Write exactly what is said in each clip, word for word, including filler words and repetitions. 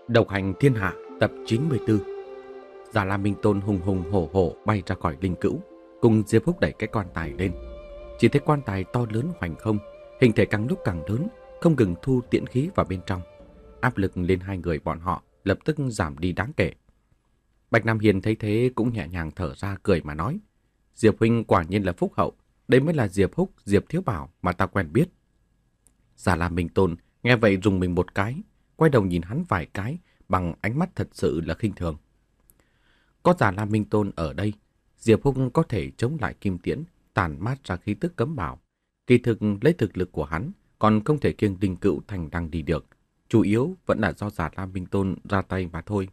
Độc hành thiên hạ tập chín mươi tư. Già La Minh Tôn hùng hùng hổ hổ bay ra khỏi linh cữu, cùng Diệp Húc đẩy cái quan tài lên. Chỉ thấy quan tài to lớn hoành không, hình thể càng lúc càng lớn, không ngừng thu tiễn khí vào bên trong. Áp lực lên hai người bọn họ lập tức giảm đi đáng kể. Bạch Nam Hiền thấy thế cũng nhẹ nhàng thở ra cười mà nói: Diệp huynh quả nhiên là phúc hậu, đây mới là Diệp Húc, Diệp Thiếu Bảo mà ta quen biết. Già La Minh Tôn nghe vậy rùng mình một cái, quay đầu nhìn hắn vài cái bằng ánh mắt thật sự là khinh thường. Có Già La Minh Tôn ở đây, Diệp Húc có thể chống lại kim tiễn, tản mát ra khí tức cấm bảo. Kỳ thực lấy thực lực của hắn còn không thể kiêng linh cữu thành đăng đi được, chủ yếu vẫn là do Già La Minh Tôn ra tay mà thôi.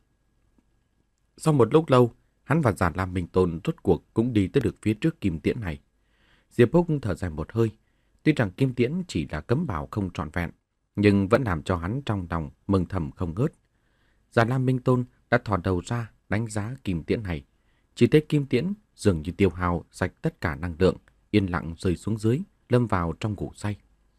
Sau một lúc lâu, hắn và Già La Minh Tôn rốt cuộc cũng đi tới được phía trước kim tiễn này. Diệp Húc thở dài một hơi, tuy rằng kim tiễn chỉ là cấm bảo không trọn vẹn, nhưng vẫn làm cho hắn trong lòng mừng thầm không ngớt. Già La Minh Tôn đã thò đầu ra đánh giá kim tiễn này. Chỉ thấy kim tiễn dường như tiêu hao sạch tất cả năng lượng, yên lặng rơi xuống dưới, lâm vào trong ngủ say.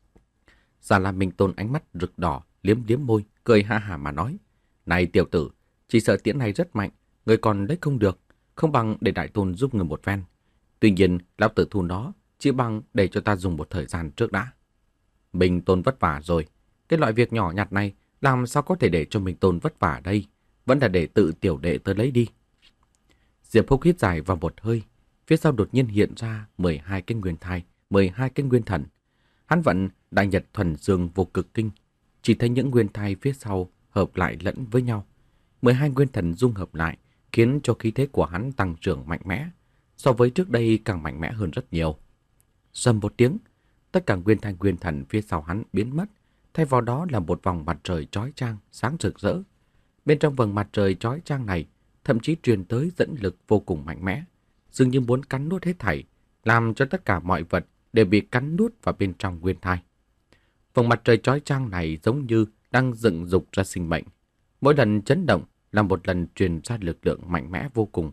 Già La Minh Tôn ánh mắt rực đỏ, liếm liếm môi, cười ha hả mà nói: Này tiểu tử, chỉ sợ tiễn này rất mạnh, người còn lấy không được, không bằng để đại tôn giúp người một phen. Tuy nhiên, lão tử thu nó chỉ bằng để cho ta dùng một thời gian trước đã. Minh Tôn vất vả rồi, cái loại việc nhỏ nhặt này làm sao có thể để cho Minh Tôn vất vả đây, vẫn là để tự tiểu đệ tới lấy đi. Diệp Húc hít dài vào một hơi, phía sau đột nhiên hiện ra mười hai cái nguyên thai, mười hai cái nguyên thần. Hắn vận Đại Nhật Thuần Dương Vô Cực Kinh, chỉ thấy những nguyên thai phía sau hợp lại lẫn với nhau. mười hai nguyên thần dung hợp lại, khiến cho khí thế của hắn tăng trưởng mạnh mẽ, so với trước đây càng mạnh mẽ hơn rất nhiều. Rầm một tiếng, tất cả nguyên thai nguyên thần phía sau hắn biến mất, thay vào đó là một vòng mặt trời chói chang, sáng rực rỡ. Bên trong vầng mặt trời chói chang này, thậm chí truyền tới dẫn lực vô cùng mạnh mẽ, dường như muốn cắn nuốt hết thảy, làm cho tất cả mọi vật đều bị cắn nuốt vào bên trong nguyên thai. Vầng mặt trời chói chang này giống như đang dựng dục ra sinh mệnh. Mỗi lần chấn động là một lần truyền ra lực lượng mạnh mẽ vô cùng.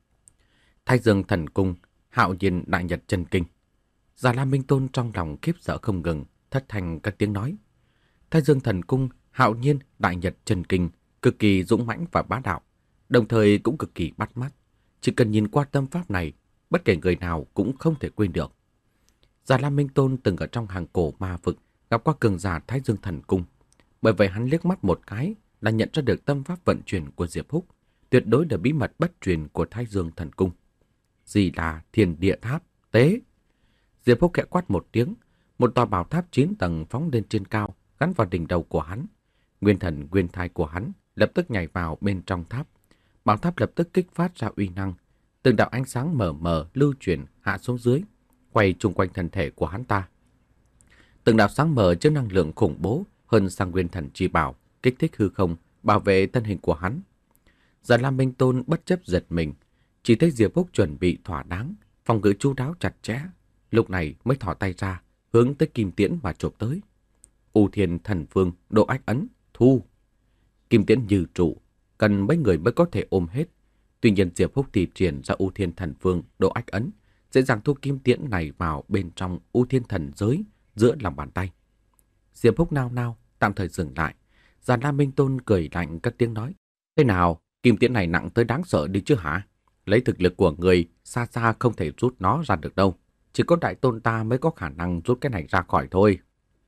Thái Dương Thần Cung, Hạo Nhiên Đại Nhật Chân Kinh. Già La Minh Tôn trong lòng khiếp sợ không ngừng, thất thanh các tiếng nói. Thái Dương Thần Cung, Hạo Nhiên Đại Nhật Chân Kinh cực kỳ dũng mãnh và bá đạo, đồng thời cũng cực kỳ bắt mắt. Chỉ cần nhìn qua tâm pháp này, bất kể người nào cũng không thể quên được. Già La Minh Tôn từng ở trong hàng cổ ma vực gặp qua cường giả Thái Dương Thần Cung, bởi vậy hắn liếc mắt một cái là nhận ra được tâm pháp vận chuyển của Diệp Húc, tuyệt đối là bí mật bất truyền của Thái Dương Thần Cung. Gì là Thiên Địa Tháp Tế? Diệp Húc khẽ quát một tiếng, một tòa bảo tháp chín tầng phóng lên trên cao, gắn vào đỉnh đầu của hắn. Nguyên thần nguyên thai của hắn lập tức nhảy vào bên trong tháp. Bảo tháp lập tức kích phát ra uy năng, từng đạo ánh sáng mờ mờ lưu chuyển hạ xuống dưới, quay chung quanh thân thể của hắn ta. Từng đạo sáng mờ chứa năng lượng khủng bố hơn sang nguyên thần chi bảo, kích thích hư không, bảo vệ thân hình của hắn. Già La Minh Tôn bất chấp giật mình, chỉ thấy Diệp Húc chuẩn bị thỏa đáng, phòng ngự chu đáo chặt chẽ, lúc này mới thỏ tay ra, hướng tới kim tiễn mà chộp tới. U Thiên Thần Phương Độ Ách Ấn, thu. Kim tiễn như trụ, cần mấy người mới có thể ôm hết. Tuy nhiên Diệp Húc thì triển ra U Thiên Thần Phương Độ Ách Ấn, dễ dàng thu kim tiễn này vào bên trong U Thiên Thần Giới giữa lòng bàn tay. Diệp Húc nao nao, tạm thời dừng lại. Già La Minh Tôn cười lạnh cất tiếng nói: Thế nào, kim tiễn này nặng tới đáng sợ đi chứ hả? Lấy thực lực của người, xa xa không thể rút nó ra được đâu. Chỉ có đại tôn ta mới có khả năng rút cái này ra khỏi thôi.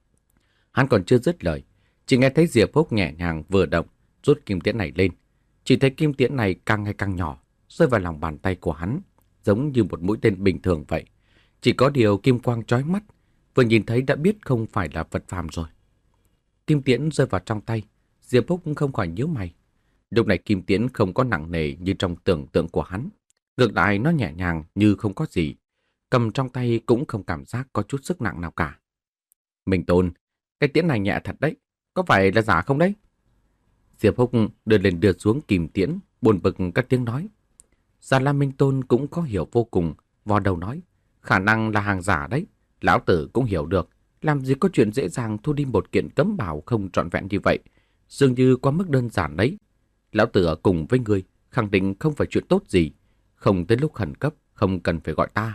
Hắn còn chưa dứt lời, chỉ nghe thấy Diệp Húc nhẹ nhàng vừa động, rút kim tiễn này lên. Chỉ thấy kim tiễn này càng ngày càng nhỏ, rơi vào lòng bàn tay của hắn, giống như một mũi tên bình thường vậy. Chỉ có điều kim quang chói mắt, vừa nhìn thấy đã biết không phải là vật phàm rồi. Kim tiễn rơi vào trong tay, Diệp Húc không khỏi nhíu mày. Lúc này kim tiễn không có nặng nề như trong tưởng tượng của hắn, ngược lại nó nhẹ nhàng như không có gì, cầm trong tay cũng không cảm giác có chút sức nặng nào cả. Minh Tôn, cái tiễn này nhẹ thật đấy, có phải là giả không đấy? Diệp Húc đưa lên đưa xuống kim tiễn, buồn bực các tiếng nói. Già La Minh Tôn cũng có hiểu vô cùng, vò đầu nói: Khả năng là hàng giả đấy, lão tử cũng hiểu được, làm gì có chuyện dễ dàng thu đi một kiện cấm bảo không trọn vẹn như vậy, dường như quá mức đơn giản đấy. Lão tử ở cùng với người, khẳng định không phải chuyện tốt gì, không tới lúc khẩn cấp, không cần phải gọi ta.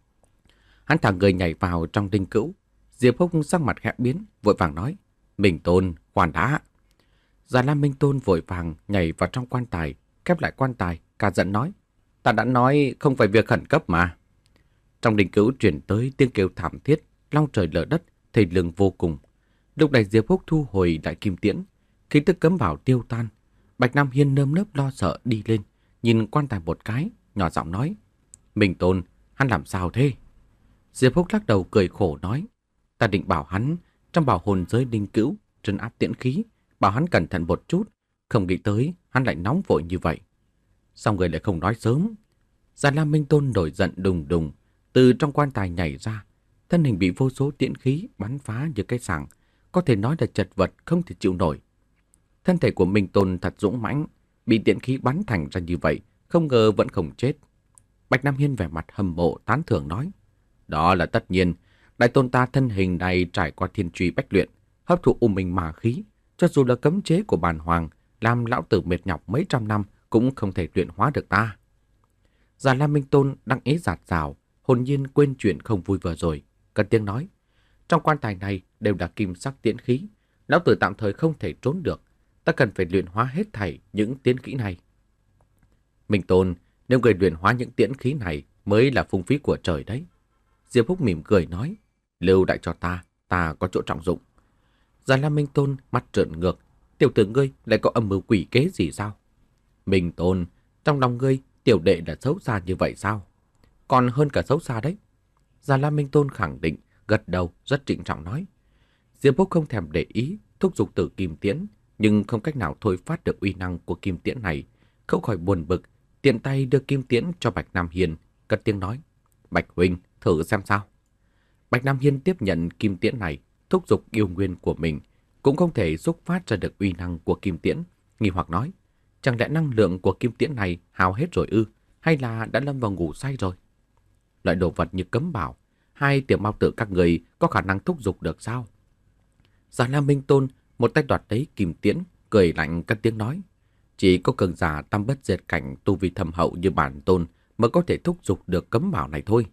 Hắn thả người nhảy vào trong đinh cữu. Diệp Húc sắc mặt khẽ biến, vội vàng nói: Minh Tôn, khoan đã. Già Lam Minh Tôn vội vàng nhảy vào trong quan tài, khép lại quan tài, cả giận nói: Ta đã nói không phải việc khẩn cấp mà. Trong đình cữu truyền tới tiếng kêu thảm thiết, long trời lở đất, thê lương vô cùng. Lúc này Diệp Húc thu hồi lại kim tiễn, khí tức cấm bảo tiêu tan. Bạch Nam Hiên nơm nớp lo sợ đi lên, nhìn quan tài một cái, nhỏ giọng nói: Minh Tôn, hắn làm sao thế? Diệp Húc lắc đầu cười khổ nói: Ta định bảo hắn trong bảo hồn giới đình cữu trấn áp tiễn khí, bảo hắn cẩn thận một chút, không nghĩ tới hắn lại nóng vội như vậy. Sao người lại không nói sớm? Già Lam Minh Tôn nổi giận đùng đùng, từ trong quan tài nhảy ra, thân hình bị vô số tiễn khí bắn phá như cái sảng, có thể nói là chật vật không thể chịu nổi. Thân thể của Minh Tôn thật dũng mãnh, bị tiễn khí bắn thành ra như vậy, không ngờ vẫn không chết. Bạch Nam Hiên vẻ mặt hâm mộ tán thưởng nói: Đó là tất nhiên, đại tôn ta thân hình này trải qua thiên truy bách luyện, hấp thụ u minh ma khí, cho dù là cấm chế của bàn hoàng, làm lão tử mệt nhọc mấy trăm năm cũng không thể luyện hóa được ta. Già Lam Minh Tôn đăng ý giạt rào, hồn nhiên quên chuyện không vui vừa rồi, cất tiếng nói: Trong quan tài này đều là kim sắc tiễn khí, lão tử tạm thời không thể trốn được, ta cần phải luyện hóa hết thảy những tiễn khí này. Minh Tôn, nếu người luyện hóa những tiễn khí này mới là phung phí của trời đấy. Diệp Húc mỉm cười nói: Lưu đại cho ta, ta có chỗ trọng dụng. Già Lam Minh Tôn mắt trợn ngược: Tiểu tử ngươi lại có âm mưu quỷ kế gì sao? Minh Tôn, trong lòng ngươi tiểu đệ là xấu xa như vậy sao? Còn hơn cả xấu xa đấy. Già Lam Minh Tôn khẳng định, gật đầu rất trịnh trọng nói. Diệp Húc không thèm để ý, thúc giục tử kim tiễn, nhưng không cách nào thôi phát được uy năng của kim tiễn này, không khỏi buồn bực, tiện tay đưa kim tiễn cho Bạch Nam Hiên, cất tiếng nói: Bạch huynh, thử xem sao. Bạch Nam Hiên tiếp nhận kim tiễn này, thúc giục yêu nguyên của mình, cũng không thể xúc phát ra được uy năng của kim tiễn, nghi hoặc nói: Chẳng lẽ năng lượng của kim tiễn này hao hết rồi ư, hay là đã lâm vào ngủ say rồi? Loại đồ vật như cấm bảo, hai tiểu mao tử các người có khả năng thúc giục được sao? Già Lam Minh Tôn một tay đoạt lấy kim tiễn, cười lạnh cất tiếng nói: Chỉ có cường giả tam bất diệt cảnh tu vi thâm hậu như bản tôn mới có thể thúc giục được cấm bảo này thôi.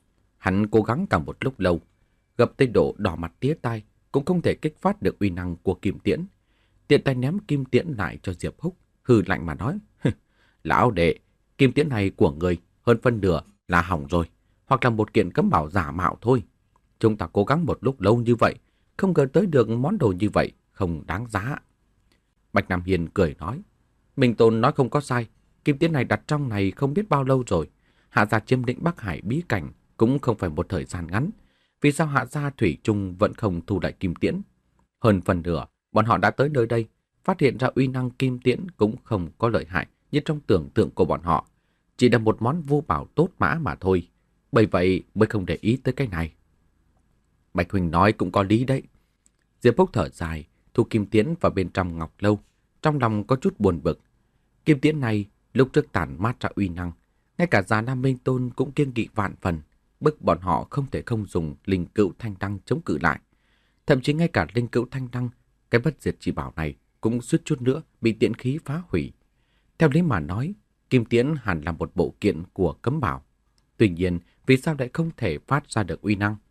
Hắn cố gắng cả một lúc lâu, gập tay độ đỏ mặt tía tai, cũng không thể kích phát được uy năng của kim tiễn. Tiện tay ném kim tiễn lại cho Diệp Húc, hừ lạnh mà nói: Lão đệ, kim tiễn này của người hơn phân nửa là hỏng rồi, hoặc là một kiện cấm bảo giả mạo thôi. Chúng ta cố gắng một lúc lâu như vậy, không ngờ tới được món đồ như vậy, không đáng giá. Bạch Nam Hiên cười nói: Minh Tôn nói không có sai, kim tiễn này đặt trong này không biết bao lâu rồi. Hạ gia chiếm lĩnh Bắc Hải bí cảnh cũng không phải một thời gian ngắn. Vì sao Hạ gia thủy chung vẫn không thu lại kim tiễn? Hơn phần nửa, bọn họ đã tới nơi đây, phát hiện ra uy năng kim tiễn cũng không có lợi hại như trong tưởng tượng của bọn họ. Chỉ là một món vô bảo tốt mã mà thôi. Bởi vậy mới không để ý tới cái này. Bạch huynh nói cũng có lý đấy. Diệp Húc thở dài, thu kim tiễn vào bên trong ngọc lâu, trong lòng có chút buồn bực. Kim tiễn này lúc trước tản mát ra uy năng, ngay cả Già Lam Minh Tôn cũng kiêng kỵ vạn phần, bức bọn họ không thể không dùng linh cữu thanh đăng chống cự lại. Thậm chí ngay cả linh cữu thanh đăng, cái bất diệt chỉ bảo này cũng suýt chút nữa bị tiễn khí phá hủy. Theo lý mà nói, kim tiễn hẳn là một bộ kiện của cấm bảo. Tuy nhiên, vì sao lại không thể phát ra được uy năng?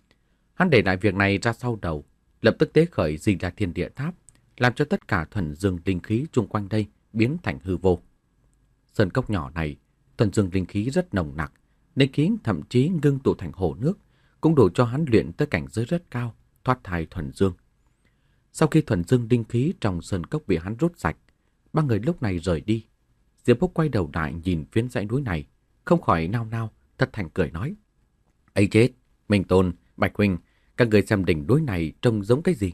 Hắn để lại việc này ra sau đầu, lập tức tế khởi Di La Thiên Địa Tháp, làm cho tất cả thuần dương linh khí chung quanh đây biến thành hư vô. Sơn cốc nhỏ này, thuần dương linh khí rất nồng nặc, linh khí thậm chí ngưng tụ thành hồ nước, cũng đủ cho hắn luyện tới cảnh giới rất cao, thoát thai thuần dương. Sau khi thuần dương linh khí trong sơn cốc bị hắn rút sạch, ba người lúc này rời đi. Diệp Húc quay đầu lại nhìn phiến dãy núi này, không khỏi nao nao, thật thành cười nói: ấy chết, Minh Tôn, Bạch huynh, các người xem đỉnh núi này trông giống cái gì?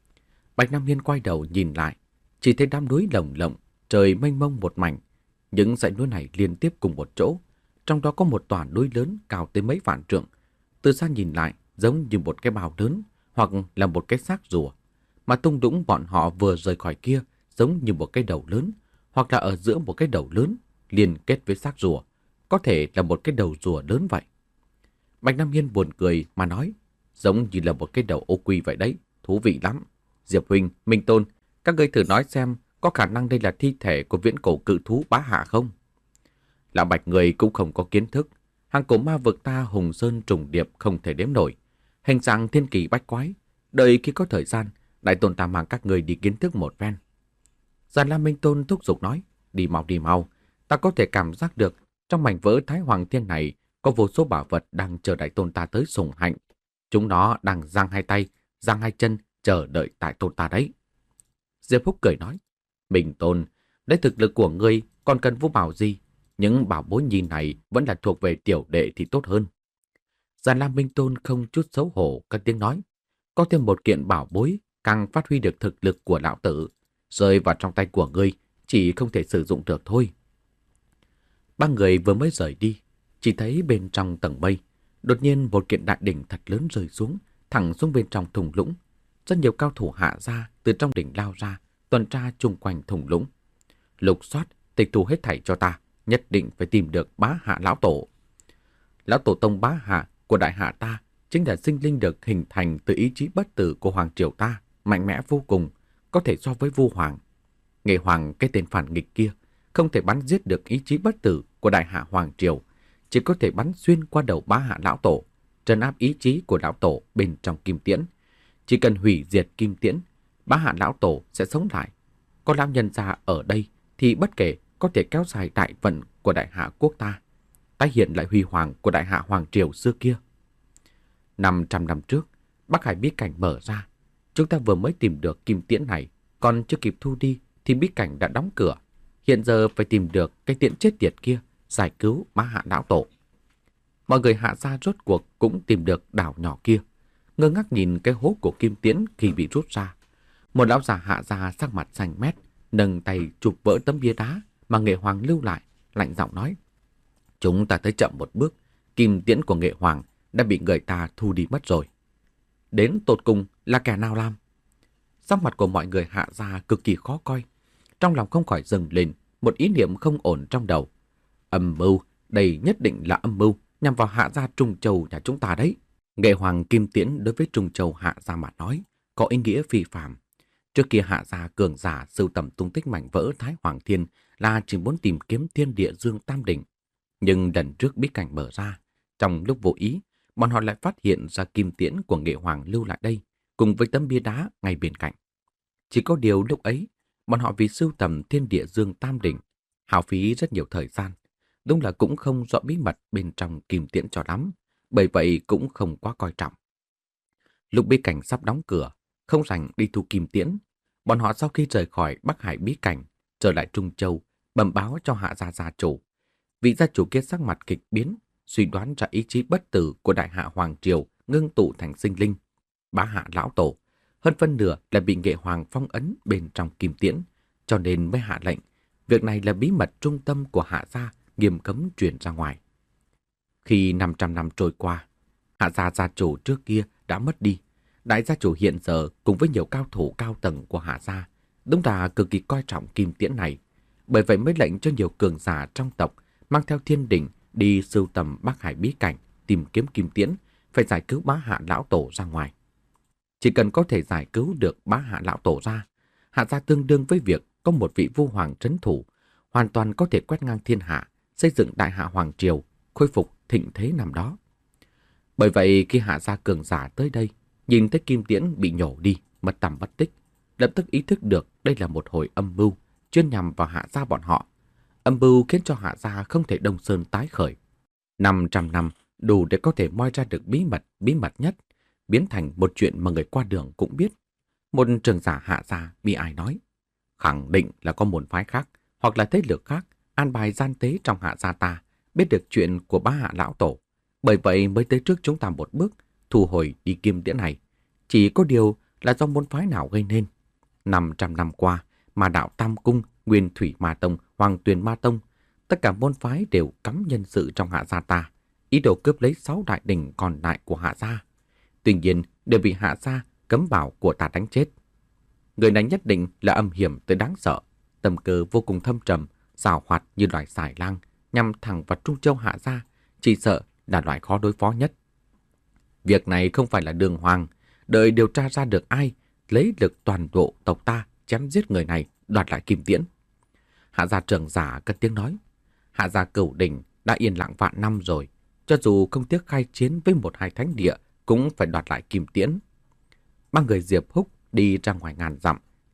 Bạch Nam Hiên quay đầu nhìn lại, chỉ thấy đám núi lồng lộng, trời mênh mông một mảnh. Những dãy núi này liên tiếp cùng một chỗ, trong đó có một tòa núi lớn cao tới mấy vạn trượng. Từ xa nhìn lại giống như một cái bao lớn, hoặc là một cái xác rùa. Mà tung đũng bọn họ vừa rời khỏi kia giống như một cái đầu lớn, hoặc là ở giữa một cái đầu lớn liên kết với xác rùa, có thể là một cái đầu rùa lớn vậy. Bạch Nam Hiên buồn cười mà nói: giống như là một cái đầu ô quy vậy đấy, thú vị lắm. Diệp huynh, Minh Tôn, các ngươi thử nói xem có khả năng đây là thi thể của viễn cổ cự thú Bá Hạ không? Lão Bạch người cũng không có kiến thức, hàng cổ ma vực ta hùng sơn trùng điệp không thể đếm nổi, hình dạng thiên kỳ bách quái. Đợi khi có thời gian, đại tôn ta mang các người đi kiến thức một ven. Già Lam Minh Tôn thúc giục nói, đi mau đi mau, ta có thể cảm giác được trong mảnh vỡ Thái Hoàng Thiên này có vô số bảo vật đang chờ đại tôn ta tới sủng hạnh. Chúng nó đang giang hai tay, giang hai chân chờ đợi đại tôn ta đấy. Diệp Húc cười nói, Minh Tôn, đấy thực lực của ngươi còn cần vũ bảo gì? Những bảo bối nhi này vẫn là thuộc về tiểu đệ thì tốt hơn. Già Lam Minh Tôn không chút xấu hổ cất tiếng nói, có thêm một kiện bảo bối càng phát huy được thực lực của lão tử, rơi vào trong tay của ngươi chỉ không thể sử dụng được thôi. Ba người vừa mới rời đi, chỉ thấy bên trong tầng mây, đột nhiên một kiện đại đỉnh thật lớn rơi xuống, thẳng xuống bên trong thung lũng. Rất nhiều cao thủ hạ ra từ trong đỉnh lao ra, tuần tra chung quanh thung lũng. Lục soát, tịch thu hết thảy cho ta, nhất định phải tìm được Bá Hạ lão tổ. Lão tổ tông Bá Hạ của đại hạ ta chính là sinh linh được hình thành từ ý chí bất tử của hoàng triều ta, mạnh mẽ vô cùng, có thể so với Vu Hoàng. Nghệ Hoàng, cái tên phản nghịch kia, không thể bắn giết được ý chí bất tử của đại hạ hoàng triều, chỉ có thể bắn xuyên qua đầu Bá Hạ lão tổ, trấn áp ý chí của lão tổ bên trong kim tiễn. Chỉ cần hủy diệt kim tiễn, Bá Hạ lão tổ sẽ sống lại. Có lão nhân gia ở đây thì bất kể có thể kéo dài đại vận của đại hạ quốc ta, tái hiện lại huy hoàng của đại hạ hoàng triều xưa kia. Năm trăm năm trước, Bắc Hải bí cảnh mở ra, chúng ta vừa mới tìm được kim tiễn này, còn chưa kịp thu đi thì bí cảnh đã đóng cửa. Hiện giờ phải tìm được cái tiễn chết tiệt kia, giải cứu Bá Hạ lão tổ. Mọi người hạ ra rốt cuộc cũng tìm được đảo nhỏ kia, ngơ ngác nhìn cái hố của kim tiễn khi bị rút ra. Một lão già hạ ra sắc mặt xanh mét, nâng tay chụp vỡ tấm bia đá mà Nghệ Hoàng lưu lại, lạnh giọng nói, chúng ta tới chậm một bước, kim tiễn của Nghệ Hoàng đã bị người ta thu đi mất rồi. Đến tột cùng là kẻ nào làm? Sắc mặt của mọi người hạ ra cực kỳ khó coi, trong lòng không khỏi dâng lên một ý niệm không ổn trong đầu. Âm mưu, đây nhất định là âm mưu nhằm vào hạ gia Trung Châu nhà chúng ta đấy. Nghệ Hoàng kim tiễn đối với Trung Châu hạ gia mà nói có ý nghĩa phi phàm. Trước kia hạ gia cường giả sưu tầm tung tích mảnh vỡ Thái Hoàng Thiên là chỉ muốn tìm kiếm thiên địa dương tam đỉnh. Nhưng lần trước bí cảnh mở ra, trong lúc vô ý, bọn họ lại phát hiện ra kim tiễn của Nghệ Hoàng lưu lại đây, cùng với tấm bia đá ngay bên cạnh. Chỉ có điều lúc ấy, bọn họ vì sưu tầm thiên địa dương tam đỉnh, hao phí rất nhiều thời gian. Đúng là cũng không rõ bí mật bên trong kim tiễn cho lắm, bởi vậy cũng không quá coi trọng. Lúc bí cảnh sắp đóng cửa, không rảnh đi thu kim tiễn, bọn họ sau khi rời khỏi Bắc Hải bí cảnh, trở lại Trung Châu, bẩm báo cho hạ gia gia chủ. Vị gia chủ kia sắc mặt kịch biến, suy đoán ra ý chí bất tử của đại hạ hoàng triều ngưng tụ thành sinh linh. Bá Hạ lão tổ, hơn phân nửa là bị Nghệ Hoàng phong ấn bên trong kim tiễn, cho nên mới hạ lệnh. Việc này là bí mật trung tâm của hạ gia, nghiêm cấm truyền ra ngoài. Khi năm trăm năm trôi qua, hạ gia gia chủ trước kia đã mất đi. Đại gia chủ hiện giờ cùng với nhiều cao thủ cao tầng của hạ gia đúng là cực kỳ coi trọng kim tiễn này. Bởi vậy mới lệnh cho nhiều cường giả trong tộc mang theo thiên đình đi sưu tầm Bắc Hải bí cảnh, tìm kiếm kim tiễn, phải giải cứu Bá Hạ lão tổ ra ngoài. Chỉ cần có thể giải cứu được Bá Hạ lão tổ ra, hạ gia tương đương với việc có một vị Vu Hoàng trấn thủ, hoàn toàn có thể quét ngang thiên hạ, xây dựng đại hạ hoàng triều, khôi phục thịnh thế năm đó. Bởi vậy khi hạ gia cường giả tới đây, nhìn thấy kim tiễn bị nhổ đi, mất tầm mất tích, lập tức ý thức được đây là một hồi âm mưu chuyên nhằm vào hạ gia bọn họ. Âm mưu khiến cho hạ gia không thể đông sơn tái khởi. Năm trăm năm đủ để có thể moi ra được bí mật bí mật nhất, biến thành một chuyện mà người qua đường cũng biết. Một trưởng giả hạ gia bị ai nói, khẳng định là có môn phái khác hoặc là thế lực khác an bài gian tế trong hạ gia ta, biết được chuyện của Bá Hạ lão tổ, bởi vậy mới tới trước chúng ta một bước, thu hồi đi kim tiễn này. Chỉ có điều là do môn phái nào gây nên. Năm trăm năm qua, Ma đạo Tam Cung, Nguyên Thủy Ma Tông, Hoàng Tuyền Ma Tông, tất cả môn phái đều cắm nhân sự trong hạ gia ta, ý đồ cướp lấy sáu đại đỉnh còn lại của hạ gia. Tuy nhiên, đều bị hạ gia cấm bảo của ta đánh chết. Người này nhất định là âm hiểm tới đáng sợ, tâm cơ vô cùng thâm trầm, giàu hoạt như loài xài lang, nhằm thẳng vào Trung Châu hạ gia, chỉ sợ là loại khó đối phó nhất. Việc này không phải là đường hoàng, đợi điều tra ra được ai lấy lực toàn bộ tộc ta chém giết người này, đoạt lại kim tiễn. Hạ gia trưởng giả cất tiếng nói, hạ gia Cửu Đỉnh đã yên lặng vạn năm rồi, cho dù không tiếc khai chiến với một hai thánh địa cũng phải đoạt lại kim tiễn. Ba người Diệp Húc đi ra ngoài ngàn dặm,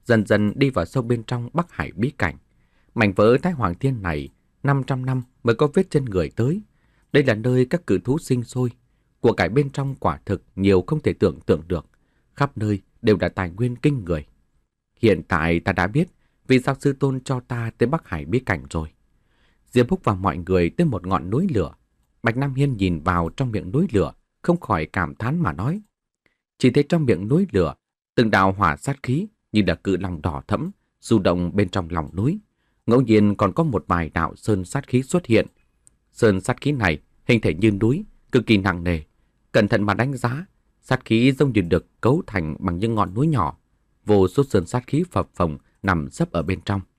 dần dần đi vào sâu bên trong Bắc Hải bí cảnh. Mảnh vỡ Thái Hoàng Thiên này năm trăm năm mới có vết chân người tới. Đây là nơi các cự thú sinh sôi. Của cải bên trong quả thực nhiều không thể tưởng tượng được. Khắp nơi đều là tài nguyên kinh người. Hiện tại ta đã biết vì sao sư tôn cho ta tới Bắc Hải bí cảnh rồi. Diệp Húc và mọi người tới một ngọn núi lửa. Bạch Nam Hiên nhìn vào trong miệng núi lửa, không khỏi cảm thán mà nói. Chỉ thấy trong miệng núi lửa, từng đạo hỏa sát khí như là cự long đỏ thẫm, du động bên trong lòng núi. Ngẫu nhiên còn có một vài đạo sơn sát khí xuất hiện. Sơn sát khí này hình thể như núi, cực kỳ nặng nề. Cẩn thận mà đánh giá, sát khí giống như được cấu thành bằng những ngọn núi nhỏ. Vô số sơn sát khí phập phồng nằm sấp ở bên trong.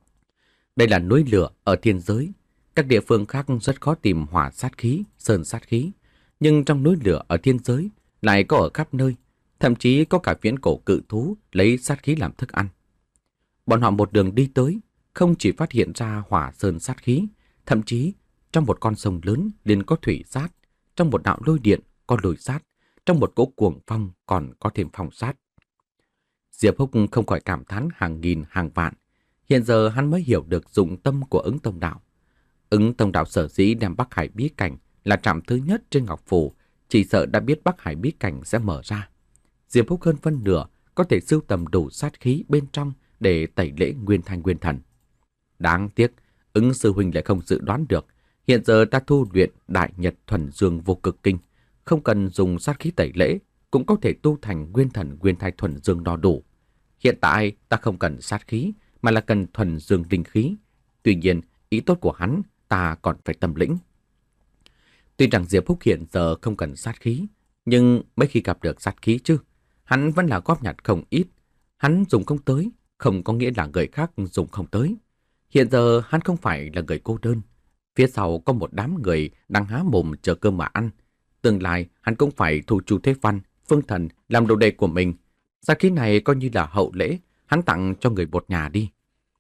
Đây là núi lửa ở thiên giới. Các địa phương khác rất khó tìm hỏa sát khí, sơn sát khí. Nhưng trong núi lửa ở thiên giới lại có ở khắp nơi. Thậm chí có cả viễn cổ cự thú lấy sát khí làm thức ăn. Bọn họ một đường đi tới, không chỉ phát hiện ra hỏa sơn sát khí, thậm chí trong một con sông lớn liền có thủy sát, trong một đạo lôi điện có lôi sát, trong một cỗ cuồng phong còn có thêm phong sát. Diệp Húc không khỏi cảm thán hàng nghìn hàng vạn. Hiện giờ hắn mới hiểu được dụng tâm của ứng tông đạo. Ứng tông đạo sở dĩ đem Bắc Hải bí cảnh là trạm thứ nhất trên Ngọc Phù, chỉ sợ đã biết Bắc Hải bí cảnh sẽ mở ra. Diệp Húc hơn phân nửa có thể sưu tầm đủ sát khí bên trong để tẩy lễ Nguyên Thanh Nguyên Thần. Đáng tiếc, ứng sư huynh lại không dự đoán được. Hiện giờ ta thu luyện Đại Nhật Thuần Dương Vô Cực Kinh, không cần dùng sát khí tẩy lễ, cũng có thể tu thành Nguyên Thần Nguyên Thai Thuần Dương no đủ. Hiện tại ta không cần sát khí, mà là cần thuần dương linh khí. Tuy nhiên, ý tốt của hắn ta còn phải tâm lĩnh. Tuy rằng Diệp Húc hiện giờ không cần sát khí, nhưng mấy khi gặp được sát khí chứ, hắn vẫn là góp nhặt không ít. Hắn dùng không tới, không có nghĩa là người khác dùng không tới. Hiện giờ hắn không phải là người cô đơn. Phía sau có một đám người đang há mồm chờ cơm mà ăn. Tương lai hắn cũng phải thu Chu Thế Văn, Phương Thần làm đồ đệ của mình. Sát khí này coi như là hậu lễ, hắn tặng cho người một nhà đi.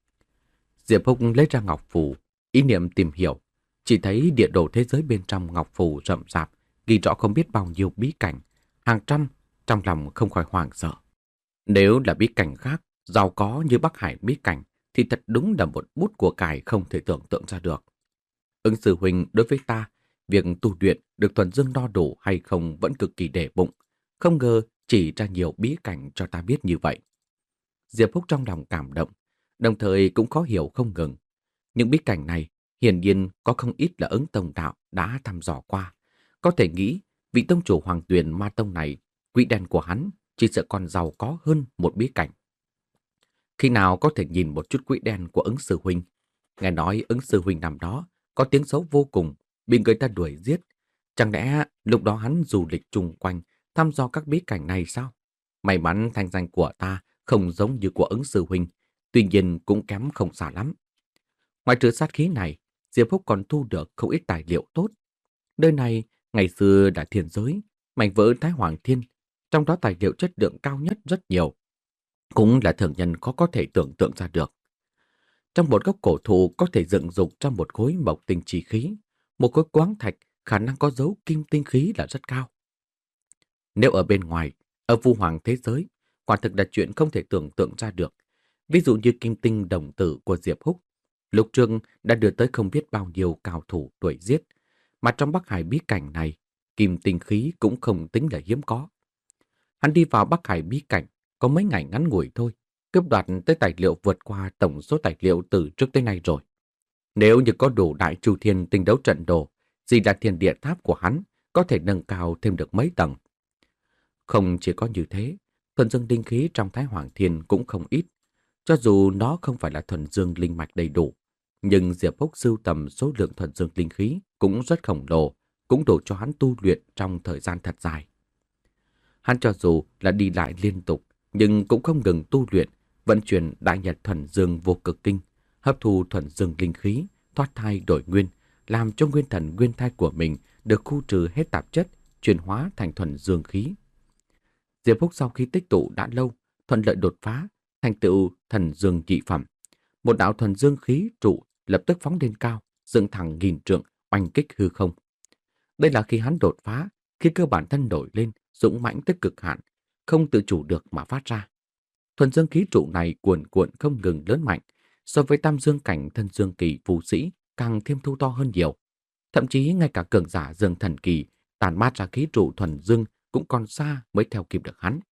Diệp Húc lấy ra ngọc phù, ý niệm tìm hiểu. Chỉ thấy địa đồ thế giới bên trong ngọc phù rậm rạp, ghi rõ không biết bao nhiêu bí cảnh, hàng trăm, trong lòng không khỏi hoảng sợ. Nếu là bí cảnh khác, giàu có như Bắc Hải bí cảnh, thì thật đúng là một bút của cải không thể tưởng tượng ra được. Ứng sư huynh đối với ta, việc tu luyện được thuần dương đo đủ hay không vẫn cực kỳ để bụng. Không ngờ chỉ ra nhiều bí cảnh cho ta biết như vậy. Diệp Húc trong lòng cảm động, đồng thời cũng khó hiểu không ngừng. Những bí cảnh này hiển nhiên có không ít là ứng tông đạo đã thăm dò qua. Có thể nghĩ vị tông chủ Hoàng Tuyền Ma Tông này, quỹ đen của hắn chỉ sợ còn giàu có hơn một bí cảnh. Khi nào có thể nhìn một chút quỹ đen của ứng sư huynh? Nghe nói ứng sư huynh năm đó có tiếng xấu vô cùng, bị người ta đuổi giết. Chẳng lẽ lúc đó hắn du lịch chung quanh thăm dò các bí cảnh này sao? May mắn thanh danh của ta không giống như của ứng sư huynh, tuy nhiên cũng kém không xa lắm. Ngoài trừ sát khí này, Diệp Húc còn thu được không ít tài liệu tốt. Nơi này ngày xưa đã thiên giới, mảnh vỡ Thái Hoàng Thiên, trong đó tài liệu chất lượng cao nhất rất nhiều. Cũng là thường nhân khó có thể tưởng tượng ra được. Trong một gốc cổ thụ có thể dựng dục trong một khối mộc tinh chi khí, một khối quáng thạch khả năng có dấu kim tinh khí là rất cao. Nếu ở bên ngoài, ở vu hoàng thế giới, quả thực là chuyện không thể tưởng tượng ra được. Ví dụ như kim tinh đồng tử của Diệp Húc, Lục Trương đã đưa tới không biết bao nhiêu cao thủ đuổi giết, mà trong Bắc Hải bí cảnh này, kim tinh khí cũng không tính là hiếm có. Hắn đi vào Bắc Hải bí cảnh có mấy ngày ngắn ngủi thôi, cướp đoạt tới tài liệu vượt qua tổng số tài liệu từ trước tới nay rồi. Nếu như có đủ Đại Chu Thiên tinh đấu trận đồ, Di Đà Thiên Địa Tháp của hắn có thể nâng cao thêm được mấy tầng. Không chỉ có như thế, thuần dương linh khí trong Thái Hoàng Thiên cũng không ít. Cho dù nó không phải là thuần dương linh mạch đầy đủ, nhưng Diệp Húc sưu tầm số lượng thuần dương linh khí cũng rất khổng lồ, cũng đủ cho hắn tu luyện trong thời gian thật dài. Hắn cho dù là đi lại liên tục, nhưng cũng không ngừng tu luyện, vận chuyển Đại Nhật Thuần Dương Vô Cực Kinh, hấp thu thuần dương linh khí, thoát thai đổi nguyên, làm cho nguyên thần nguyên thai của mình được khu trừ hết tạp chất, chuyển hóa thành thuần dương khí. Diệp Húc sau khi tích tụ đã lâu, thuận lợi đột phá, thành tựu thần dương nhị phẩm. Một đạo thuần dương khí trụ lập tức phóng lên cao, dựng thẳng nghìn trượng, oanh kích hư không. Đây là khi hắn đột phá, khi cơ bản thân nổi lên, dũng mãnh tới cực hạn, không tự chủ được mà phát ra. Thuần dương khí trụ này cuồn cuộn không ngừng lớn mạnh, so với tam dương cảnh thân dương kỳ phù sĩ càng thêm thu to hơn nhiều. Thậm chí ngay cả cường giả dương thần kỳ tàn mát ra khí trụ thuần dương cũng còn xa mới theo kịp được hắn.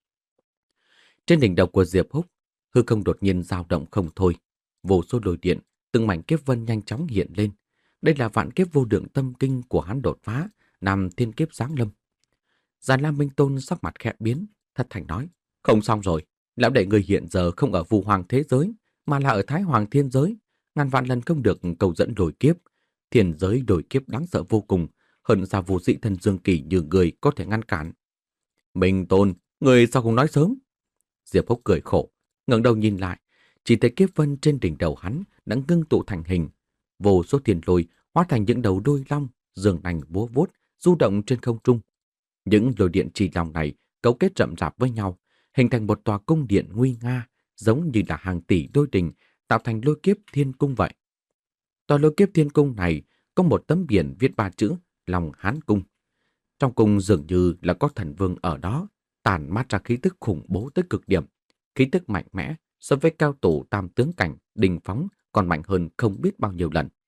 Trên đỉnh đầu của Diệp Húc, hư không đột nhiên dao động không thôi. Vô số lôi điện, từng mảnh kiếp vân nhanh chóng hiện lên. Đây là vạn kiếp vô lượng tâm kinh của hắn đột phá, nằm thiên kiếp giáng lâm. Già Lam Minh Tôn sắc mặt khẽ biến, thất thành nói: không xong rồi, lão đệ người hiện giờ không ở Vu Hoàng thế giới, mà là ở Thái Hoàng thiên giới. Ngàn vạn lần không được cầu dẫn đổi kiếp. Thiên giới đổi kiếp đáng sợ vô cùng, hơn xa vô sĩ thân dương kỳ như người có thể ngăn cản. Minh Tôn, người sao không nói sớm? Diệp Húc cười khổ, ngẩng đầu nhìn lại, chỉ thấy kiếp vân trên đỉnh đầu hắn đã ngưng tụ thành hình, vô số thiên lôi hóa thành những đầu đôi long, giường nành búa vuốt, du động trên không trung. Những lôi điện trì long này cấu kết rậm rạp với nhau, hình thành một tòa cung điện nguy nga, giống như là hàng tỷ đôi đình tạo thành lôi kiếp thiên cung vậy. Tòa lôi kiếp thiên cung này có một tấm biển viết ba chữ Long Hán Cung. Trong cung dường như là có thần vương ở đó, tản mát ra khí tức khủng bố tới cực điểm, khí tức mạnh mẽ so với cao thủ tam tướng cảnh đình phóng còn mạnh hơn không biết bao nhiêu lần.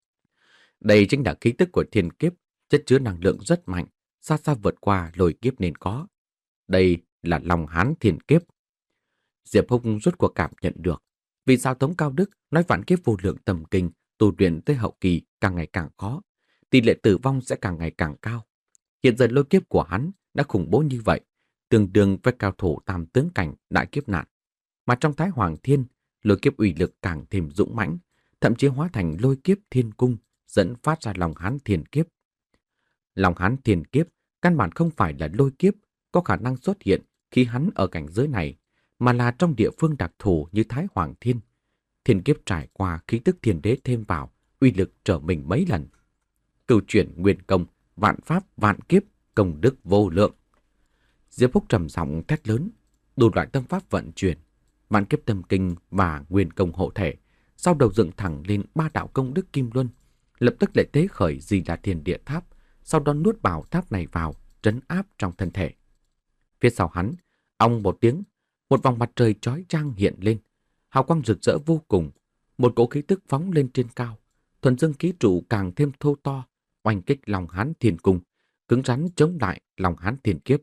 Đây chính là khí tức của thiên kiếp, chất chứa năng lượng rất mạnh, xa xa vượt qua lôi kiếp nên có. Đây là Long Hán Thiên Kiếp. Diệp Húc rốt cuộc cảm nhận được vì sao Tống Cao Đức nói vạn kiếp vô lượng tầm kinh tu luyện tới hậu kỳ càng ngày càng khó, tỷ lệ tử vong sẽ càng ngày càng cao. Hiện giờ lôi kiếp của hắn đã khủng bố như vậy, tương đương với cao thủ tam tướng cảnh đại kiếp nạn. Mà trong Thái Hoàng Thiên, lôi kiếp uy lực càng thêm dũng mãnh, thậm chí hóa thành lôi kiếp thiên cung, dẫn phát ra Long Hán Thiên Kiếp. Long Hán Thiên Kiếp căn bản không phải là lôi kiếp có khả năng xuất hiện khi hắn ở cảnh giới này, mà là trong địa phương đặc thù như Thái Hoàng Thiên. Thiên kiếp trải qua khí tức thiên đế thêm vào, uy lực trở mình mấy lần. Cửu chuyển nguyên công, vạn pháp vạn kiếp, công đức vô lượng. Diệp Húc trầm giọng thét lớn, đủ loại tâm pháp vận chuyển, vạn kiếp tâm kinh và nguyên công hộ thể, sau đầu dựng thẳng lên ba đạo công đức kim luân, lập tức lại tế khởi Di Đà Thiên Địa Tháp, sau đó nuốt bảo tháp này vào, trấn áp trong thân thể. Phía sau hắn, ong một tiếng, một vòng mặt trời chói chang hiện lên, hào quang rực rỡ vô cùng, một cỗ khí tức phóng lên trên cao, thuần dương khí trụ càng thêm thô to, oanh kích Long Hán Thiên Cung, cứng rắn chống lại Long Hán Thiên Kiếp.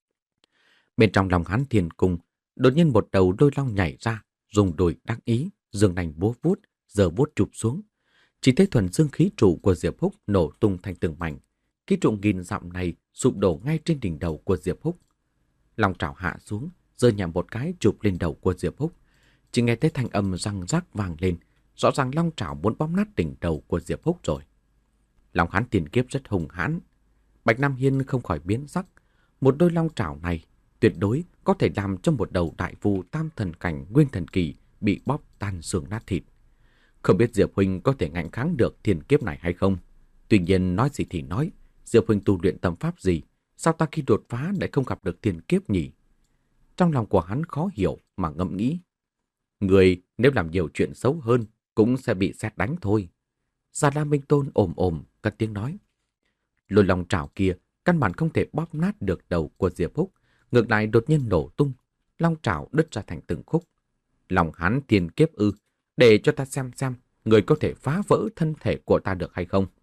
Bên trong Long Hán Thiên Cung, đột nhiên một đầu đôi long nhảy ra, dùng đùi đắc ý, giương nành búa vuốt, giờ vuốt chụp xuống. Chỉ thấy thuần dương khí trụ của Diệp Húc nổ tung thành từng mảnh. Khí trụ nghìn dặm này sụp đổ ngay trên đỉnh đầu của Diệp Húc. Long trảo hạ xuống, giơ nhẹ một cái chụp lên đầu của Diệp Húc. Chỉ nghe thấy thanh âm răng rắc vang lên, rõ ràng long trảo muốn bóp nát đỉnh đầu của Diệp Húc rồi. Long Hán Thiên Kiếp rất hung hãn. Bạch Nam Hiên không khỏi biến sắc. Một đôi long trảo này tuyệt đối có thể làm cho một đầu đại vu tam thần cảnh nguyên thần kỳ bị bóp tan xương nát thịt. Không biết Diệp Huynh có thể ngạnh kháng được thiên kiếp này hay không. Tuy nhiên nói gì thì nói, Diệp Huynh tu luyện tâm pháp gì, sao ta khi đột phá lại không gặp được thiên kiếp nhỉ? Trong lòng của hắn khó hiểu mà ngẫm nghĩ. Người nếu làm nhiều chuyện xấu hơn cũng sẽ bị sét đánh thôi. Già La Minh Tôn ồm ồm cất tiếng nói. Lôi long trảo kia căn bản không thể bóp nát được đầu của Diệp Húc, ngược lại đột nhiên nổ tung, long trảo đứt ra thành từng khúc. Long Hán Thiên Kiếp ư? Để cho ta xem xem người có thể phá vỡ thân thể của ta được hay không.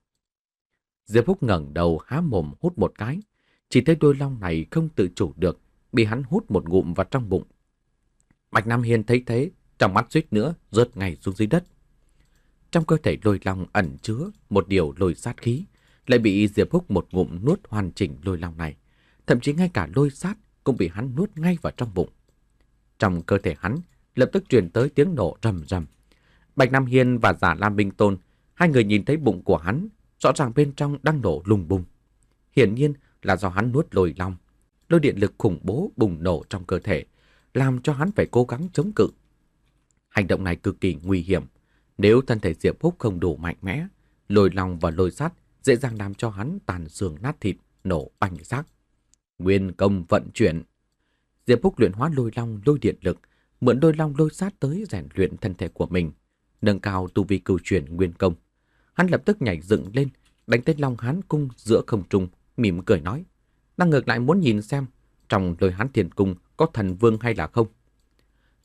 Diệp Húc ngẩng đầu há mồm hút một cái, chỉ thấy đôi long này không tự chủ được, bị hắn hút một ngụm vào trong bụng. Bạch Nam Hiên thấy thế, trong mắt suýt nữa rớt ngay xuống dưới đất. Trong cơ thể lôi long ẩn chứa một điều lôi sát khí, lại bị Diệp Húc một ngụm nuốt hoàn chỉnh lôi long này, thậm chí ngay cả lôi sát cũng bị hắn nuốt ngay vào trong bụng. Trong cơ thể hắn lập tức truyền tới tiếng nổ rầm rầm. Bạch Nam Hiên và Già Lam Minh Tôn, hai người nhìn thấy bụng của hắn, rõ ràng bên trong đang nổ lùng bùng. Hiển nhiên là do hắn nuốt lôi long, lôi điện lực khủng bố bùng nổ trong cơ thể, làm cho hắn phải cố gắng chống cự. Hành động này cực kỳ nguy hiểm. Nếu thân thể Diệp Húc không đủ mạnh mẽ, lôi long và lôi sắt dễ dàng làm cho hắn tàn xương nát thịt, nổ banh xác. Nguyên công vận chuyển. Diệp Húc luyện hóa lôi long lôi điện lực, mượn lôi long lôi sát tới rèn luyện thân thể của mình, nâng cao tu vi cửu chuyển nguyên công. Hắn lập tức nhảy dựng lên, đánh tới Long Hán Cung giữa không trung, mỉm cười nói: "Ta ngược lại muốn nhìn xem trong lôi Hán Thiên Cung có thần vương hay là không."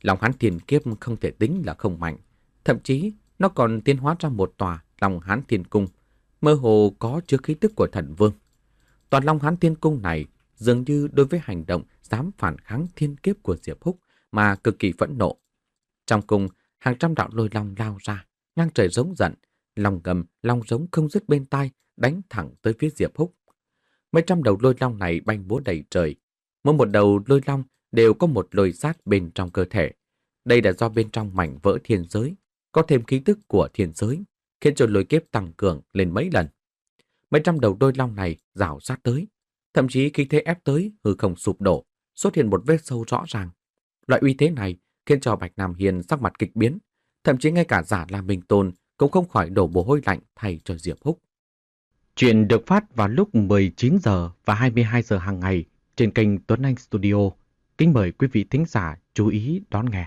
Long Hán Thiên Kiếp không thể tính là không mạnh. Thậm chí nó còn tiến hóa ra một tòa Long Hán Thiên Cung, mơ hồ có chứa khí tức của thần vương. Toàn Long Hán Thiên Cung này dường như đối với hành động dám phản kháng thiên kiếp của Diệp Húc mà cực kỳ phẫn nộ. Trong cung, hàng trăm đạo lôi long lao ra, ngang trời giống giận, long gầm, long giống không dứt bên tai, đánh thẳng tới phía Diệp Húc. Mấy trăm đầu lôi long này bay múa đầy trời. Mỗi một đầu lôi long đều có một lôi sát bên trong cơ thể. Đây là do bên trong mảnh vỡ thiên giới có thêm khí tức của thiên giới, khiến cho lôi kiếp tăng cường lên mấy lần. Mấy trăm đầu lôi long này rảo sát tới, thậm chí khi thế ép tới hư không sụp đổ, xuất hiện một vết sâu rõ ràng. Loại uy thế này khiến cho Bạch Nam Hiên sắc mặt kịch biến, thậm chí ngay cả Giả Lam Minh Tôn cũng không khỏi đổ mồ hôi lạnh thay cho Diệp Húc. Chuyện được phát vào lúc mười chín giờ và hai mươi hai giờ hàng ngày trên kênh Tuấn Anh Studio. Kính mời quý vị thính giả chú ý đón nghe.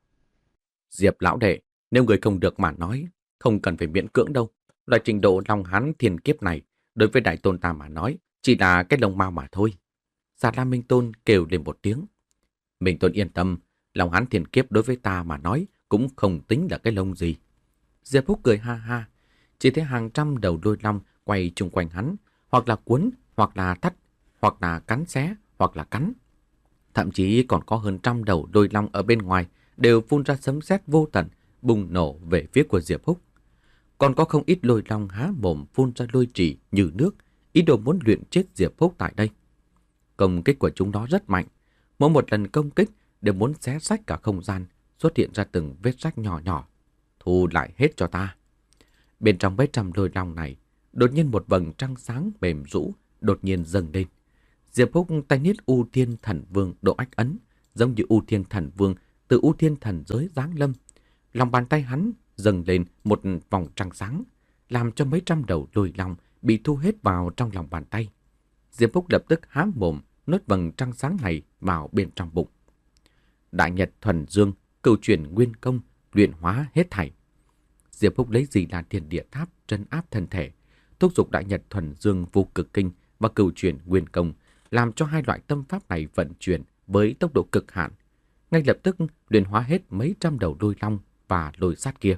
Diệp lão đệ, nếu người không được mà nói, không cần phải miễn cưỡng đâu. Loại trình độ Long Hán Thiên Kiếp này, đối với Đại Tôn ta mà nói, chỉ là cái lông mao mà thôi. Giả Lam Minh Tôn kêu lên một tiếng. Minh Tôn yên tâm, Long Hán Thiên Kiếp đối với ta mà nói cũng không tính là cái lông gì. Diệp Húc cười ha ha, chỉ thấy hàng trăm đầu lôi long quay chung quanh hắn, hoặc là cuốn, hoặc là thắt, hoặc là cắn xé, hoặc là cắn. Thậm chí còn có hơn trăm đầu lôi long ở bên ngoài đều phun ra sấm sét vô tận, bùng nổ về phía của Diệp Húc. Còn có không ít lôi long há mồm phun ra lôi trì như nước, ý đồ muốn luyện chết Diệp Húc tại đây. Công kích của chúng nó rất mạnh, mỗi một lần công kích đều muốn xé rách cả không gian, xuất hiện ra từng vết rách nhỏ nhỏ. Thu lại hết cho ta. Bên trong mấy trăm lôi long này, đột nhiên một vầng trăng sáng mềm rũ đột nhiên dâng lên. Diệp Húc tay niết U Thiên Thần Vương độ ách ấn, giống như U Thiên Thần Vương từ U Thiên Thần giới giáng lâm. Lòng bàn tay hắn dâng lên một vòng trăng sáng, làm cho mấy trăm đầu lôi long bị thu hết vào trong lòng bàn tay. Diệp Húc lập tức há mồm nuốt vầng trăng sáng này vào bên trong bụng. Đại Nhật Thuần Dương, cửu chuyển nguyên công, luyện hóa hết thảy. Diệp Húc lấy gì là Thiên Địa Tháp trấn áp thân thể, thúc giục Đại Nhật Thuần Dương vô cực kinh và cửu chuyển nguyên công, làm cho hai loại tâm pháp này vận chuyển với tốc độ cực hạn. Ngay lập tức luyện hóa hết mấy trăm đầu lôi long và lôi sát kia.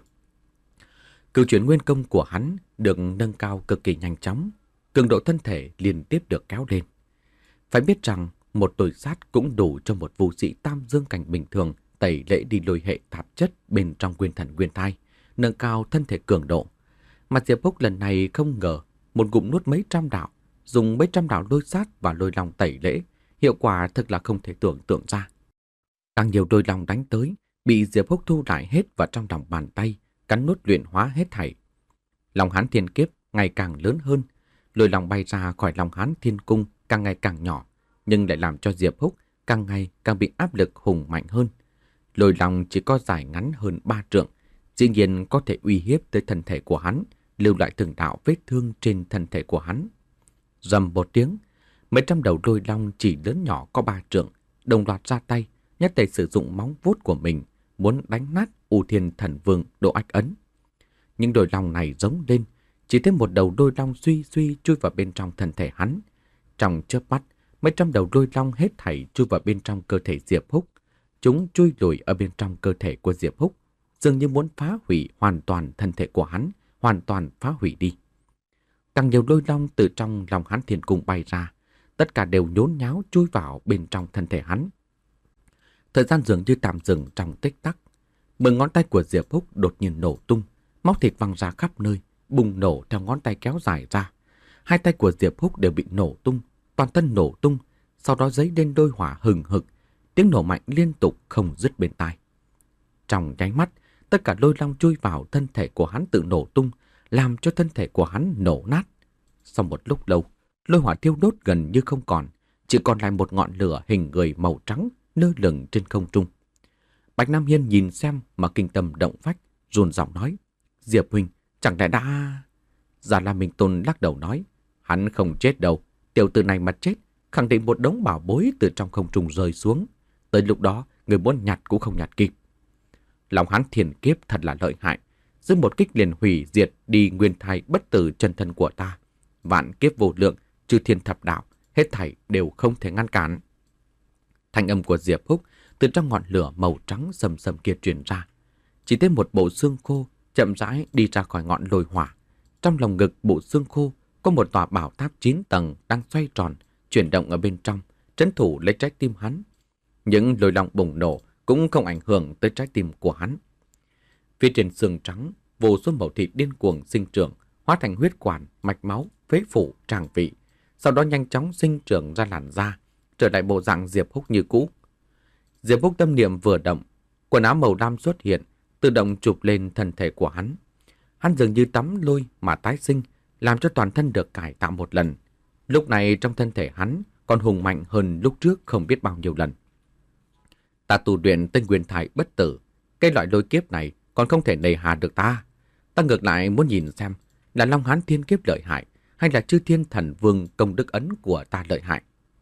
Cửu chuyển nguyên công của hắn được nâng cao cực kỳ nhanh chóng, cường độ thân thể liên tiếp được kéo lên. Phải biết rằng một lôi sát cũng đủ cho một vũ sĩ tam dương cảnh bình thường tẩy lễ đi lôi hệ tạp chất bên trong nguyên thần nguyên thai, nâng cao thân thể cường độ. Mà Diệp Húc lần này không ngờ một ngụm nuốt mấy trăm đạo, dùng mấy trăm đạo lôi sát và lôi long tẩy lễ, hiệu quả thực là không thể tưởng tượng ra. Càng nhiều lôi long đánh tới, bị Diệp Húc thu lại hết vào trong lòng bàn tay, cắn nuốt luyện hóa hết thảy. Long Hán Thiên Kiếp ngày càng lớn hơn, lôi long bay ra khỏi Long Hán Thiên Cung càng ngày càng nhỏ, nhưng lại làm cho Diệp Húc càng ngày càng bị áp lực hùng mạnh hơn. Lôi long chỉ có dài ngắn hơn ba trượng, dĩ nhiên có thể uy hiếp tới thân thể của hắn, lưu lại từng đạo vết thương trên thân thể của hắn. Rầm một tiếng, mấy trăm đầu lôi long chỉ lớn nhỏ có ba trượng, đồng loạt ra tay, nhất tay sử dụng móng vuốt của mình, muốn đánh nát U Thiên Thần Vương độ ách ấn. Nhưng đôi long này giống lên, chỉ thấy một đầu đôi long suy suy chui vào bên trong thân thể hắn. Trong chớp mắt, mấy trăm đầu đôi long hết thảy chui vào bên trong cơ thể Diệp Húc. Chúng chui lùi ở bên trong cơ thể của Diệp Húc, dường như muốn phá hủy hoàn toàn thân thể của hắn, hoàn toàn phá hủy đi. Càng nhiều đôi long từ trong lòng hắn Thiên Cung bay ra, tất cả đều nhốn nháo chui vào bên trong thân thể hắn. Thời gian dường như tạm dừng trong tích tắc. Mười ngón tay của Diệp Húc đột nhiên nổ tung, máu thịt văng ra khắp nơi, bùng nổ theo ngón tay kéo dài ra. Hai tay của Diệp Húc đều bị nổ tung, toàn thân nổ tung, sau đó giấy lên đôi hỏa hừng hực, tiếng nổ mạnh liên tục không dứt bên tai. Trong nháy mắt, tất cả lôi long chui vào thân thể của hắn tự nổ tung, làm cho thân thể của hắn nổ nát. Sau một lúc lâu, lôi hỏa thiêu đốt gần như không còn, chỉ còn lại một ngọn lửa hình người màu trắng lơ lửng trên không trung. Bạch Nam Hiên nhìn xem mà kinh tâm động phách, run giọng nói: Diệp huynh, chẳng lẽ đã... Giả Lam Minh Tôn lắc đầu nói: Hắn không chết đâu, tiểu tử này mà chết, khẳng định một đống bảo bối từ trong không trung rơi xuống. Tới lúc đó, người muốn nhặt cũng không nhặt kịp. Long Hán Thiên Kiếp thật là lợi hại, giữ một kích liền hủy diệt đi nguyên thai bất tử chân thân của ta. Vạn kiếp vô lượng, chư thiên thập đạo, hết thảy đều không thể ngăn cản. Thanh âm của Diệp Húc từ trong ngọn lửa màu trắng sầm sầm kia truyền ra. Chỉ thấy một bộ xương khô chậm rãi đi ra khỏi ngọn lôi hỏa. Trong lòng ngực bộ xương khô có một tòa bảo tháp chín tầng đang xoay tròn, chuyển động ở bên trong, trấn thủ lấy trái tim hắn. Những lôi long bùng nổ cũng không ảnh hưởng tới trái tim của hắn. Phía trên xương trắng, vô số mẩu thịt điên cuồng sinh trưởng, hóa thành huyết quản, mạch máu, phế phủ, tràng vị. Sau đó nhanh chóng sinh trưởng ra làn da, trở lại bộ dạng Diệp Húc như cũ. Diệp Húc tâm niệm vừa động, quần áo màu lam xuất hiện, tự động chụp lên thân thể của hắn. Hắn dường như tắm lôi mà tái sinh, làm cho toàn thân được cải tạo một lần. Lúc này trong thân thể hắn còn hùng mạnh hơn lúc trước không biết bao nhiêu lần. Ta tu luyện Tinh Nguyên Thải bất tử, cái loại lôi kiếp này còn không thể nề hà được ta. Ta ngược lại muốn nhìn xem là Long Hán Thiên Kiếp lợi hại hay là Chư Thiên Thần Vương công đức ấn của ta lợi hại.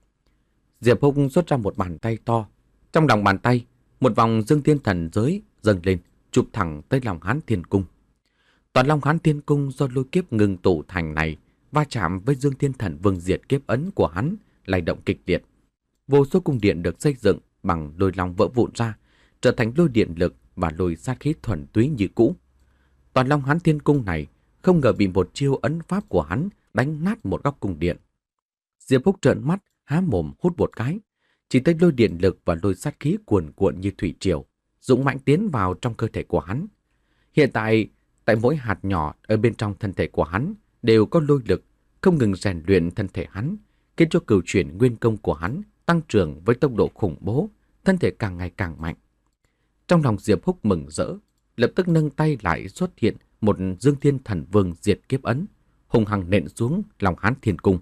Diệp Húc xuất ra một bàn tay to. Trong lòng bàn tay, một vòng Dương Thiên Thần giới dâng lên, chụp thẳng tới Long Hán Thiên Cung. Toàn Long Hán Thiên Cung do lôi kiếp ngừng tụ thành này va chạm với Dương Thiên Thần Vương diệt kiếp ấn của hắn, lay động kịch liệt. Vô số cung điện được xây dựng bằng lôi long vỡ vụn ra, trở thành lôi điện lực và lôi sát khí thuần túy như cũ. Toàn Long Hán Thiên Cung này không ngờ bị một chiêu ấn pháp của hắn đánh nát một góc cung điện. Diệp Húc trợn mắt, há mồm hút một cái, chỉ thấy lôi điện lực và lôi sát khí cuồn cuộn như thủy triều, dũng mãnh tiến vào trong cơ thể của hắn. Hiện tại, tại mỗi hạt nhỏ ở bên trong thân thể của hắn đều có lôi lực, không ngừng rèn luyện thân thể hắn, khiến cho cửu chuyển nguyên công của hắn tăng trưởng với tốc độ khủng bố, thân thể càng ngày càng mạnh. Trong lòng Diệp Húc mừng rỡ, lập tức nâng tay lại xuất hiện một Dương Thiên Thần Vương diệt kiếp ấn, hùng hăng nện xuống Long Hán Thiên Cung.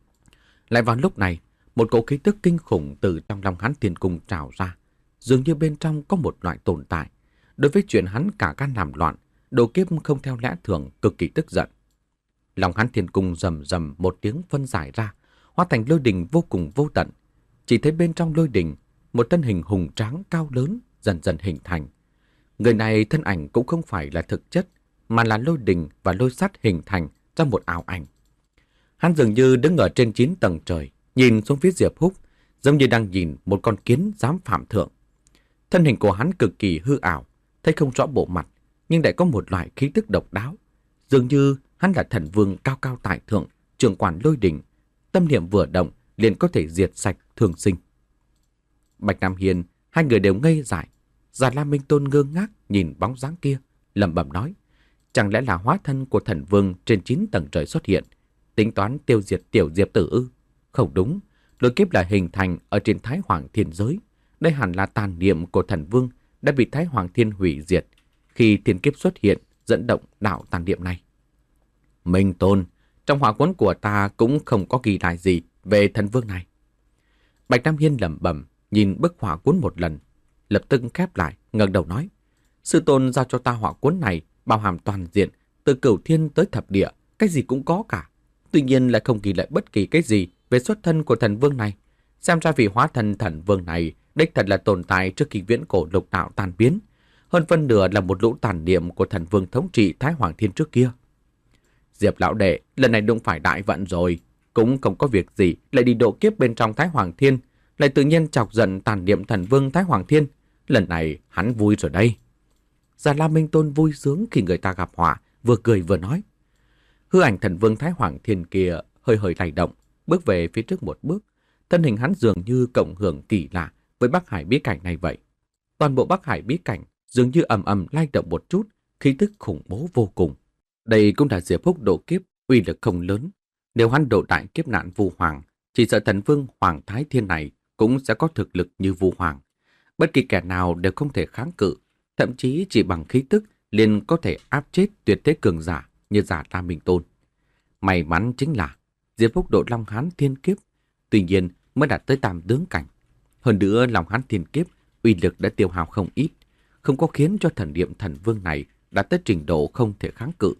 Lại vào lúc này, một cỗ khí tức kinh khủng từ trong Long Hán Thiên Cung trào ra, dường như bên trong có một loại tồn tại. Đối với chuyện hắn cả gan làm loạn, độ kiếp không theo lẽ thường, cực kỳ tức giận. Long Hán Thiên Cung rầm rầm một tiếng phân giải ra, hóa thành lôi đình vô cùng vô tận. Chỉ thấy bên trong lôi đình, một thân hình hùng tráng cao lớn dần dần hình thành. Người này thân ảnh cũng không phải là thực chất, mà là lôi đình và lôi sắt hình thành ra một ảo ảnh. Hắn dường như đứng ở trên chín tầng trời, nhìn xuống phía Diệp Húc, giống như đang nhìn một con kiến dám phạm thượng. Thân hình của hắn cực kỳ hư ảo, thấy không rõ bộ mặt, nhưng lại có một loại khí tức độc đáo. Dường như hắn là thần vương cao cao tại thượng, trưởng quản lôi đình, tâm niệm vừa động liền có thể diệt sạch thường sinh. Bạch Nam Hiên, hai người đều ngây dại. Già Lam Minh Tôn ngơ ngác nhìn bóng dáng kia, lẩm bẩm nói: chẳng lẽ là hóa thân của thần vương trên chín tầng trời xuất hiện, tính toán tiêu diệt tiểu Diệp tử ư? Không đúng, lôi kiếp là hình thành ở trên Thái Hoàng Thiên giới. Đây hẳn là tàn niệm của thần vương đã bị Thái Hoàng Thiên hủy diệt khi thiên kiếp xuất hiện, dẫn động đạo tàn niệm này. Minh Tôn, trong hỏa cuốn của ta cũng không có ghi lại gì về thần vương này. Bạch Nam Hiên lẩm bẩm nhìn bức hỏa cuốn một lần, lập tức khép lại, ngẩng đầu nói: sư tôn giao cho ta hỏa cuốn này bao hàm toàn diện, từ cửu thiên tới thập địa, cái gì cũng có cả. Tuy nhiên lại không ghi lại bất kỳ cái gì về xuất thân của thần vương này. Xem ra vị hóa thân thần vương này đích thật là tồn tại trước khi viễn cổ lục đạo tan biến, hơn phân nửa là một lũ tàn niệm của thần vương thống trị Thái Hoàng Thiên trước kia. Diệp lão đệ, lần này đụng phải đại vận rồi, cũng không có việc gì lại đi độ kiếp bên trong Thái Hoàng Thiên, lại tự nhiên chọc giận tàn niệm thần vương Thái Hoàng Thiên. Lần này hắn vui rồi đây. Già La Minh Tôn vui sướng khi người ta gặp họa, vừa cười vừa nói. Hư ảnh thần vương Thái Hoàng Thiên kia hơi hơi lay động, bước về phía trước một bước. Thân hình hắn dường như cộng hưởng kỳ lạ với Bắc Hải bí cảnh này vậy. Toàn bộ Bắc Hải bí cảnh dường như ầm ầm lay động một chút, khí tức khủng bố vô cùng. Đây cũng là Diệp Húc độ kiếp, uy lực không lớn. Nếu hắn độ đại kiếp nạn Vu Hoàng, chỉ sợ thần vương Hoàng Thái Thiên này cũng sẽ có thực lực như Vu Hoàng. Bất kỳ kẻ nào đều không thể kháng cự, thậm chí chỉ bằng khí tức liền có thể áp chết tuyệt thế cường giả như Già La Minh Tôn. May mắn chính là Diệp Húc độ Long Hán Thiên Kiếp, tuy nhiên mới đạt tới tam tướng cảnh. Hơn nữa Long Hán Thiên Kiếp uy lực đã tiêu hao không ít, không có khiến cho thần niệm thần vương này đạt tới trình độ không thể kháng cự.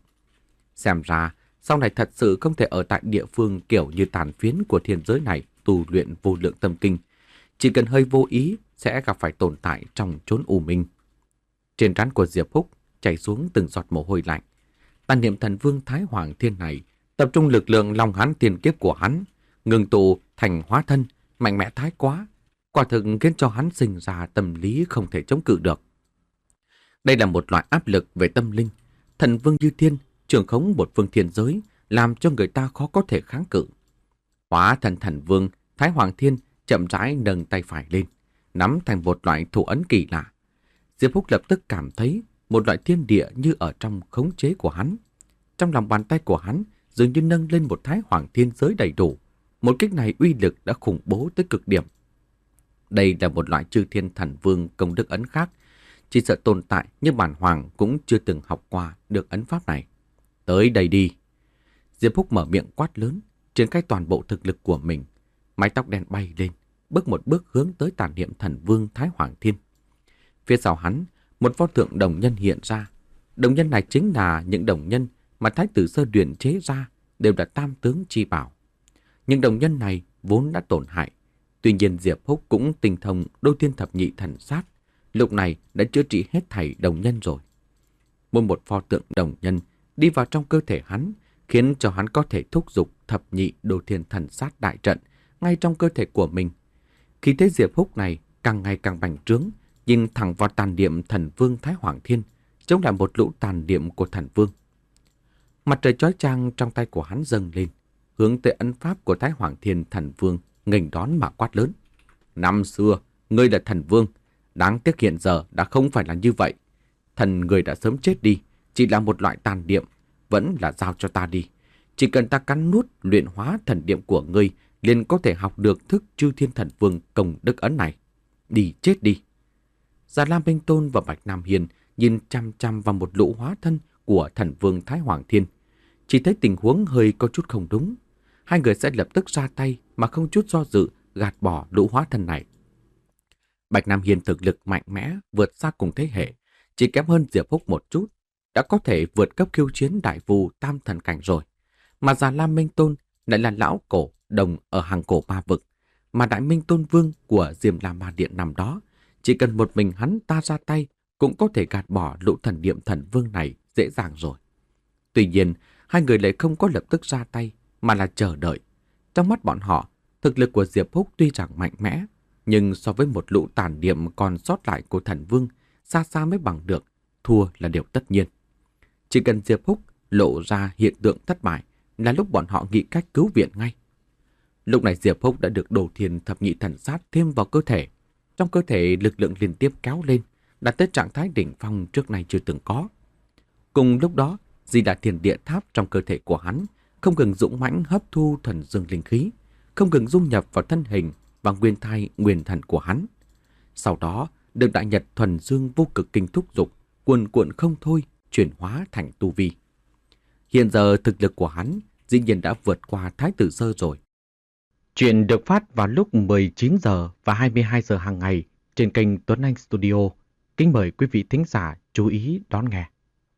Xem ra sau này thật sự không thể ở tại địa phương kiểu như tàn phiến của thiên giới này tu luyện vô lượng tâm kinh. Chỉ cần hơi vô ý sẽ gặp phải tồn tại trong chốn u minh. Trên trán của Diệp Húc chảy xuống từng giọt mồ hôi lạnh. Tàn niệm thần vương Thái Hoàng Thiên này tập trung lực lượng Long Hán Thiên Kiếp của hắn, ngừng tụ thành hóa thân, mạnh mẽ thái quá. quả thực khiến cho hắn sinh ra tâm lý không thể chống cự được. Đây là một loại áp lực về tâm linh. Thần vương như thiên, trưởng khống một phương thiên giới, làm cho người ta khó có thể kháng cự. Hóa thần thần vương, Thái Hoàng Thiên chậm rãi nâng tay phải lên, nắm thành một loại thủ ấn kỳ lạ. Diệp Húc lập tức cảm thấy một loại thiên địa như ở trong khống chế của hắn. Trong lòng bàn tay của hắn dường như nâng lên một Thái Hoàng Thiên giới đầy đủ. Một kích này uy lực đã khủng bố tới cực điểm. Đây là một loại chư thiên thần vương công đức ấn khác. Chỉ sợ tồn tại như bản hoàng cũng chưa từng học qua được ấn pháp này. Tới đây đi. Diệp Húc mở miệng quát lớn, triển khai toàn bộ thực lực của mình. Mái tóc đen bay lên, bước một bước hướng tới tàn niệm thần vương Thái Hoàng Thiên. Phía sau hắn, một pho tượng đồng nhân hiện ra. Đồng nhân này chính là những đồng nhân mà Thái tử Sơ Luyện chế ra, đều là tam tướng chi bảo. Những đồng nhân này vốn đã tổn hại. Tuy nhiên Diệp Húc cũng tinh thông đôi thiên thập nhị thần sát, lúc này đã chữa trị hết thảy đồng nhân rồi. Mỗi một pho tượng đồng nhân đi vào trong cơ thể hắn, khiến cho hắn có thể thúc giục thập nhị đô thiên thần sát đại trận ngay trong cơ thể của mình. Khi thấy Diệp Húc này càng ngày càng bành trướng, nhìn thẳng vào tàn niệm thần vương Thái Hoàng Thiên, chống lại một lũ tàn niệm của thần vương. Mặt trời chói chang trong tay của hắn dâng lên, hướng tới ấn pháp của Thái Hoàng Thiên thần vương, nghênh đón mà quát lớn. Năm xưa, ngươi là thần vương, đáng tiếc hiện giờ đã không phải là như vậy. Thần người đã sớm chết đi, chỉ là một loại tàn niệm, vẫn là giao cho ta đi. Chỉ cần ta cắn nuốt luyện hóa thần niệm của ngươi, liền có thể học được thức chư thiên thần vương công đức ấn này. Đi chết đi. Già Lam Minh Tôn và Bạch Nam Hiền nhìn chăm chăm vào một lũ hóa thân của thần vương Thái Hoàng Thiên. Chỉ thấy tình huống hơi có chút không đúng. Hai người sẽ lập tức ra tay mà không chút do dự gạt bỏ lũ hóa thân này. Bạch Nam Hiền thực lực mạnh mẽ vượt xa cùng thế hệ, chỉ kém hơn Diệp Húc một chút, đã có thể vượt cấp khiêu chiến đại vu tam thần cảnh rồi. Mà Già Lam Minh Tôn lại là lão cổ đồng ở hàng cổ ma vực, mà Đại Minh Tôn Vương của Diêm La Ma Điện nằm đó, chỉ cần một mình hắn ta ra tay cũng có thể gạt bỏ lũ thần niệm thần vương này dễ dàng rồi. Tuy nhiên, hai người lại không có lập tức ra tay, mà là chờ đợi. Trong mắt bọn họ, thực lực của Diệp Húc tuy rằng mạnh mẽ, nhưng so với một lũ tàn niệm còn sót lại của thần vương, xa xa mới bằng được, thua là điều tất nhiên. Chỉ cần Diệp Húc lộ ra hiện tượng thất bại là lúc bọn họ nghĩ cách cứu viện ngay. Lúc này Diệp Húc đã được đồ thiền thập nhị thần sát thêm vào cơ thể. Trong cơ thể lực lượng liên tiếp kéo lên, đạt tới trạng thái đỉnh phong trước nay chưa từng có. Cùng lúc đó, Di Đà Thiền Địa Tháp trong cơ thể của hắn không ngừng dũng mãnh hấp thu thuần dương linh khí, không ngừng dung nhập vào thân hình và nguyên thai nguyên thần của hắn. Sau đó, được Đại Nhật thuần dương vô cực kinh thúc dục, cuồn cuộn không thôi, chuyển hóa thành tu vi. Hiện giờ thực lực của hắn dĩ nhiên đã vượt qua Thái tử Sơ rồi. Chuyện được phát vào lúc mười chín giờ và hai mươi hai giờ hàng ngày trên kênh Tuấn Anh Studio. Kính mời quý vị thính giả chú ý đón nghe.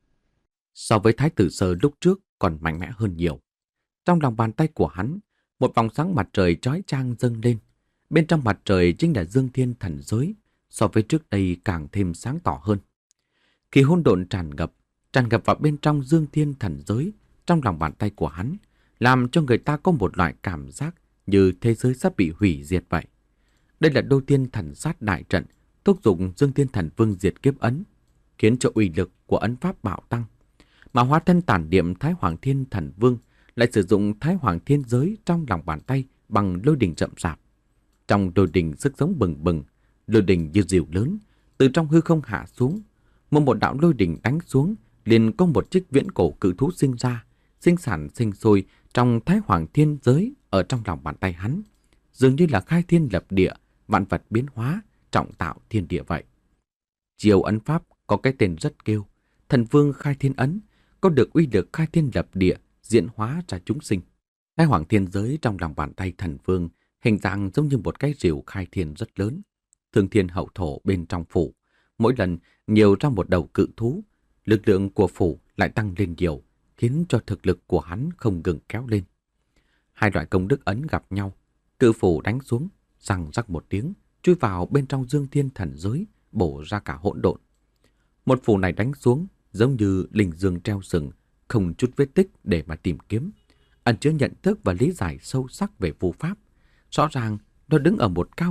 So với Thái tử Sơ lúc trước còn mạnh mẽ hơn nhiều. Trong lòng bàn tay của hắn, một vòng sáng mặt trời chói chang dâng lên. Bên trong mặt trời chính là Dương Thiên Thần Giới, so với trước đây càng thêm sáng tỏ hơn. Khi hỗn độn tràn ngập, tràn ngập vào bên trong Dương Thiên Thần Giới, trong lòng bàn tay của hắn, làm cho người ta có một loại cảm giác như thế giới sắp bị hủy diệt vậy. Đây là Đô Thiên Thần Sát đại trận, thúc giục Dương Thiên Thần Vương diệt kiếp ấn, khiến cho uy lực của ấn pháp bạo tăng. Mà hóa thân tản niệm Thái Hoàng Thiên Thần Vương lại sử dụng Thái Hoàng Thiên Giới trong lòng bàn tay bằng lôi đình rậm rạp. Trong lôi đình sức sống bừng bừng, lôi đình như diều lớn, từ trong hư không hạ xuống. Một một đạo lôi đình đánh xuống, liền có một chiếc viễn cổ cự thú sinh ra, sinh sản sinh sôi trong Thái Hoàng Thiên Giới ở trong lòng bàn tay hắn. Dường như là khai thiên lập địa, vạn vật biến hóa, trọng tạo thiên địa vậy. Chiều ấn pháp có cái tên rất kêu, Thần Vương Khai Thiên Ấn, có được uy lực khai thiên lập địa, diễn hóa ra chúng sinh. Thái Hoàng Thiên Giới trong lòng bàn tay Thần Vương hình dạng giống như một cái rìu khai thiên rất lớn. Thương thiên hậu thổ bên trong phủ, mỗi lần nhiều ra một đầu cự thú, lực lượng của phủ lại tăng lên nhiều, khiến cho thực lực của hắn không ngừng kéo lên. Hai loại công đức ấn gặp nhau, cự phủ đánh xuống, răng rắc một tiếng, chui vào bên trong Dương Thiên Thần Giới, bổ ra cả hỗn độn. Một phủ này đánh xuống, giống như linh dương treo sừng, không chút vết tích để mà tìm kiếm, ẩn chứa nhận thức và lý giải sâu sắc về phù pháp. Rõ ràng nó đứng ở một cao độ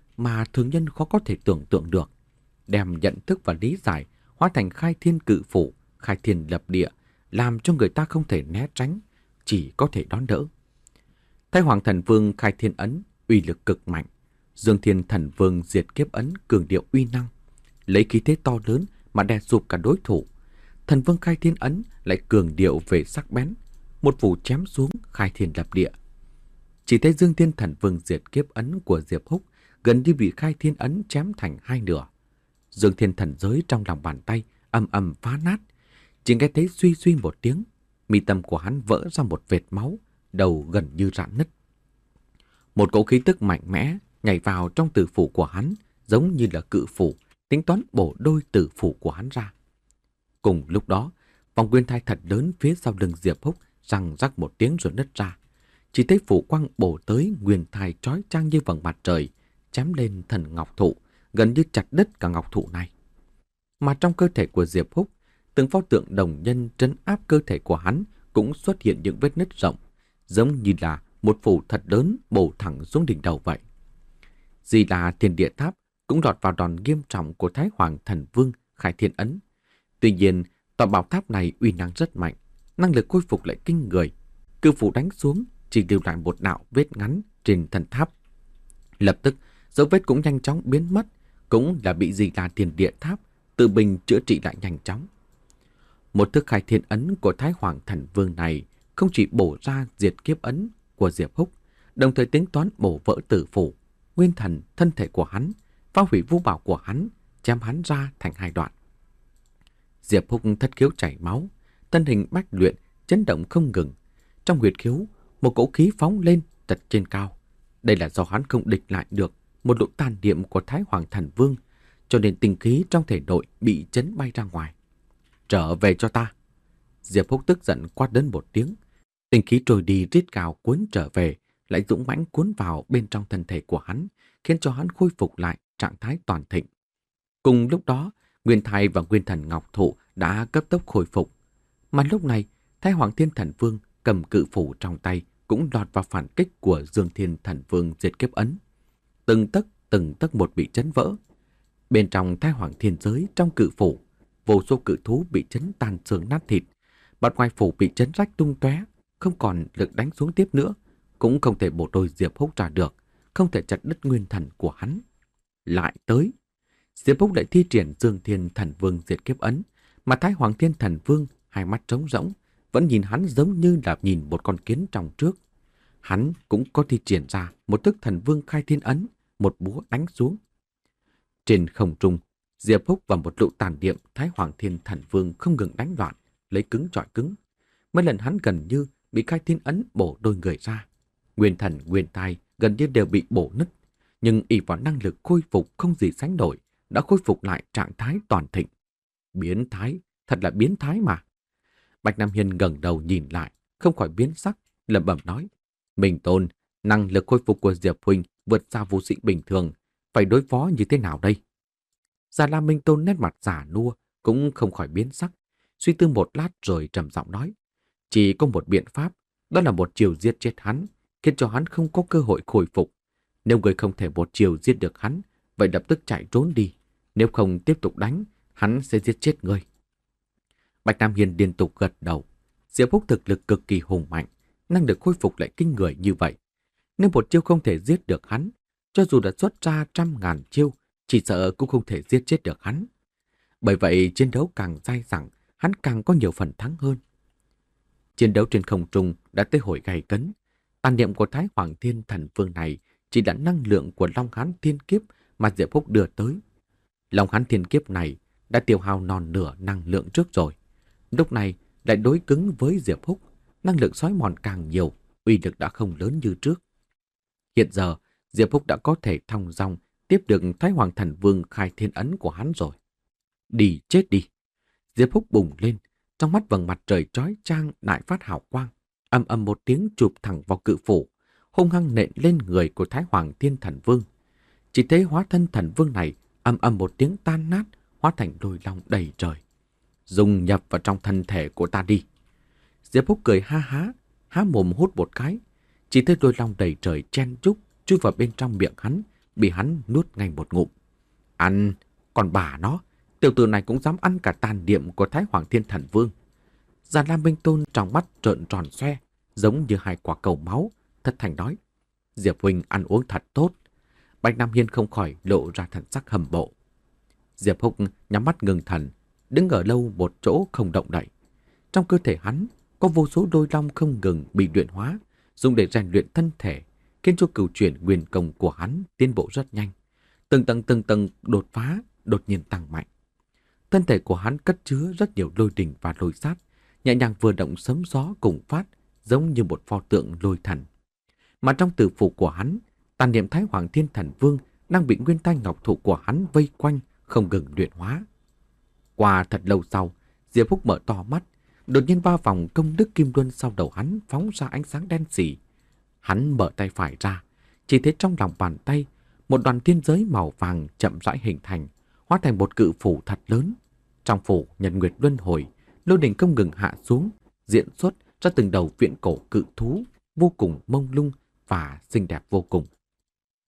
mà thường nhân khó có thể tưởng tượng được, đem nhận thức và lý giải hóa thành khai thiên cự phủ, khai thiên lập địa, làm cho người ta không thể né tránh, chỉ có thể đón đỡ. Thái Hoàng Thần Vương khai thiên ấn uy lực cực mạnh, Dương Thiên Thần Vương diệt kiếp ấn cường điệu uy năng, lấy khí thế to lớn mà đè sụp cả đối thủ. Thần Vương khai thiên ấn lại cường điệu về sắc bén, một phủ chém xuống khai thiên lập địa. Chỉ thấy Dương Thiên Thần Vương diệt kiếp ấn của Diệp Húc gần như bị khai thiên ấn chém thành hai nửa. Dương Thiên Thần giới trong lòng bàn tay ầm ầm phá nát, chỉ nghe thấy suy suy một tiếng, mi tâm của hắn vỡ ra một vệt máu, đầu gần như rạn nứt. Một cỗ khí tức mạnh mẽ nhảy vào trong tử phủ của hắn, giống như là cự phủ, tính toán bổ đôi tử phủ của hắn ra. Cùng lúc đó, vòng nguyên thai thật lớn phía sau lưng Diệp Húc răng rắc một tiếng rồi nứt ra. Chỉ thấy phủ quang bổ tới nguyên thai chói chang như vầng mặt trời, chém lên thần ngọc thụ, gần như chặt đứt cả ngọc thụ này. Mà trong cơ thể của Diệp Húc, từng pho tượng đồng nhân trấn áp cơ thể của hắn cũng xuất hiện những vết nứt rộng, giống như là một phủ thật lớn bổ thẳng xuống đỉnh đầu vậy. Di là Thiên Địa Tháp cũng lọt vào đòn nghiêm trọng của Thái Hoàng Thần Vương khai thiên ấn. Tuy nhiên, tòa bảo tháp này uy năng rất mạnh, năng lực khôi phục lại kinh người. Cự phủ đánh xuống chỉ lưu lại một đạo vết ngắn trên thần tháp. Lập tức, dấu vết cũng nhanh chóng biến mất, cũng là bị Di là Thiên Địa Tháp tự bình chữa trị lại nhanh chóng. Một thức khai thiên ấn của Thái Hoàng Thần Vương này không chỉ bổ ra diệt kiếp ấn của Diệp Húc, đồng thời tính toán bổ vỡ tử phủ, nguyên thần, thân thể của hắn, phá hủy vũ bảo của hắn, chém hắn ra thành hai đoạn. Diệp Húc thất khiếu chảy máu, thân hình bách luyện, chấn động không ngừng. Trong huyệt khiếu, một cỗ khí phóng lên tật trên cao. Đây là do hắn không địch lại được một lũ tàn niệm của Thái Hoàng Thần Vương, cho nên tinh khí trong thể nội bị chấn bay ra ngoài. Trở về cho ta! Diệp Húc tức giận quát đến một tiếng. Tinh khí trôi đi rít gào cuốn trở về, lại dũng mãnh cuốn vào bên trong thân thể của hắn, khiến cho hắn khôi phục lại trạng thái toàn thịnh. Cùng lúc đó, Nguyên Thai và Nguyên Thần Ngọc Thụ đã cấp tốc khôi phục. Mà lúc này, Thái Hoàng Thiên Thần Vương cầm cự phủ trong tay cũng lọt vào phản kích của Dương Thiên Thần Vương diệt kiếp ấn. Từng tấc từng tấc một bị chấn vỡ. Bên trong Thái Hoàng Thiên giới trong cự phủ, vô số cự thú bị chấn tan xương nát thịt. Mặt ngoài phủ bị chấn rách tung tóe, không còn lực đánh xuống tiếp nữa, cũng không thể bổ đôi Diệp Húc ra được, không thể chặt đứt nguyên thần của hắn. Lại tới, Diệp Húc lại thi triển Dương Thiên Thần Vương diệt kiếp ấn, mà Thái Hoàng Thiên Thần Vương hai mắt trống rỗng, vẫn nhìn hắn giống như là nhìn một con kiến trong trước. Hắn cũng có thi triển ra một thức Thần Vương khai thiên ấn, một búa đánh xuống. Trên không trung, Diệp Húc và một lũ tàn niệm Thái Hoàng Thiên Thần Vương không ngừng đánh loạn, lấy cứng chọi cứng. Mấy lần hắn gần như bị khai thiên ấn bổ đôi người ra. Nguyên thần, nguyên thai gần như đều bị bổ nứt, nhưng ỷ vào năng lực khôi phục không gì sánh nổi, đã khôi phục lại trạng thái toàn thịnh. Biến thái, thật là biến thái mà. Bạch Nam Hiên ngẩng đầu nhìn lại, không khỏi biến sắc, lẩm bẩm nói: Minh Tôn, năng lực khôi phục của Diệp huynh vượt xa vô sĩ bình thường, phải đối phó như thế nào đây? Già Lam Minh Tôn nét mặt giả nua cũng không khỏi biến sắc, suy tư một lát rồi trầm giọng nói: chỉ có một biện pháp, đó là một chiều giết chết hắn, khiến cho hắn không có cơ hội khôi phục. Nếu người không thể một chiều giết được hắn, vậy lập tức chạy trốn đi. Nếu không tiếp tục đánh, hắn sẽ giết chết người. Bạch Nam Hiên liên tục gật đầu. Diệp Húc thực lực cực kỳ hùng mạnh, năng lực khôi phục lại kinh người như vậy. Nếu một chiêu không thể giết được hắn, cho dù đã xuất ra trăm ngàn chiêu, chỉ sợ cũng không thể giết chết được hắn. Bởi vậy chiến đấu càng dai dẳng, hắn càng có nhiều phần thắng hơn. Chiến đấu trên không trung đã tới hồi gay cấn. Tàn niệm của Thái Hoàng Thiên Thần Vương này chỉ là năng lượng của Long Hán Thiên Kiếp mà Diệp Húc đưa tới. Long Hán Thiên Kiếp này đã tiêu hao non nửa năng lượng trước rồi. Lúc này lại đối cứng với Diệp Húc, năng lượng xói mòn càng nhiều, uy lực đã không lớn như trước. Hiện giờ, Diệp Húc đã có thể thong dong tiếp được Thái Hoàng Thần Vương khai thiên ấn của hắn rồi. Đi chết đi! Diệp Húc bùng lên, trong mắt vầng mặt trời chói chang đại phát hào quang, ầm ầm một tiếng chụp thẳng vào cự phủ, hung hăng nện lên người của Thái Hoàng Thiên Thần Vương. Chỉ thấy hóa thân thần vương này ầm ầm một tiếng tan nát, hóa thành đôi long đầy trời. Dùng nhập vào trong thân thể của ta đi. Diệp Húc cười ha há, há mồm hút một cái. Chỉ thấy đôi long đầy trời chen chúc chui vào bên trong miệng hắn, bị hắn nuốt ngay một ngụm. Ăn, còn bà nó, tiểu tử này cũng dám ăn cả tàn niệm của Thái Hoàng Thiên Thần Vương. Già Lam Minh Tôn trong mắt trợn tròn xoe, giống như hai quả cầu máu, thất thành nói. Diệp huynh ăn uống thật tốt. Bạch Nam Hiên không khỏi lộ ra thần sắc hầm bộ. Diệp Húc nhắm mắt ngừng thần, đứng ở lâu một chỗ không động đậy. Trong cơ thể hắn có vô số đôi long không ngừng bị luyện hóa, dùng để rèn luyện thân thể, khiến cho cửu chuyển nguyên công của hắn tiến bộ rất nhanh. Từng tầng từng tầng đột phá, đột nhiên tăng mạnh. Thân thể của hắn cất chứa rất nhiều lôi đình và lôi sát, nhẹ nhàng vừa động sấm gió cùng phát, giống như một pho tượng lôi thần. Mà trong tử phủ của hắn, tàn niệm Thái Hoàng Thiên Thần Vương đang bị nguyên tai ngọc thụ của hắn vây quanh, không ngừng luyện hóa. Qua thật lâu sau, Diệp Húc mở to mắt, đột nhiên ba vòng công đức kim luân sau đầu hắn phóng ra ánh sáng đen sì. Hắn mở tay phải ra, chỉ thấy trong lòng bàn tay, một đoàn thiên giới màu vàng chậm rãi hình thành, hóa thành một cự phủ thật lớn. Trong phủ nhật nguyệt luân hồi, lôi đình không ngừng hạ xuống, diễn xuất ra từng đầu viễn cổ cự thú, vô cùng mông lung và xinh đẹp vô cùng.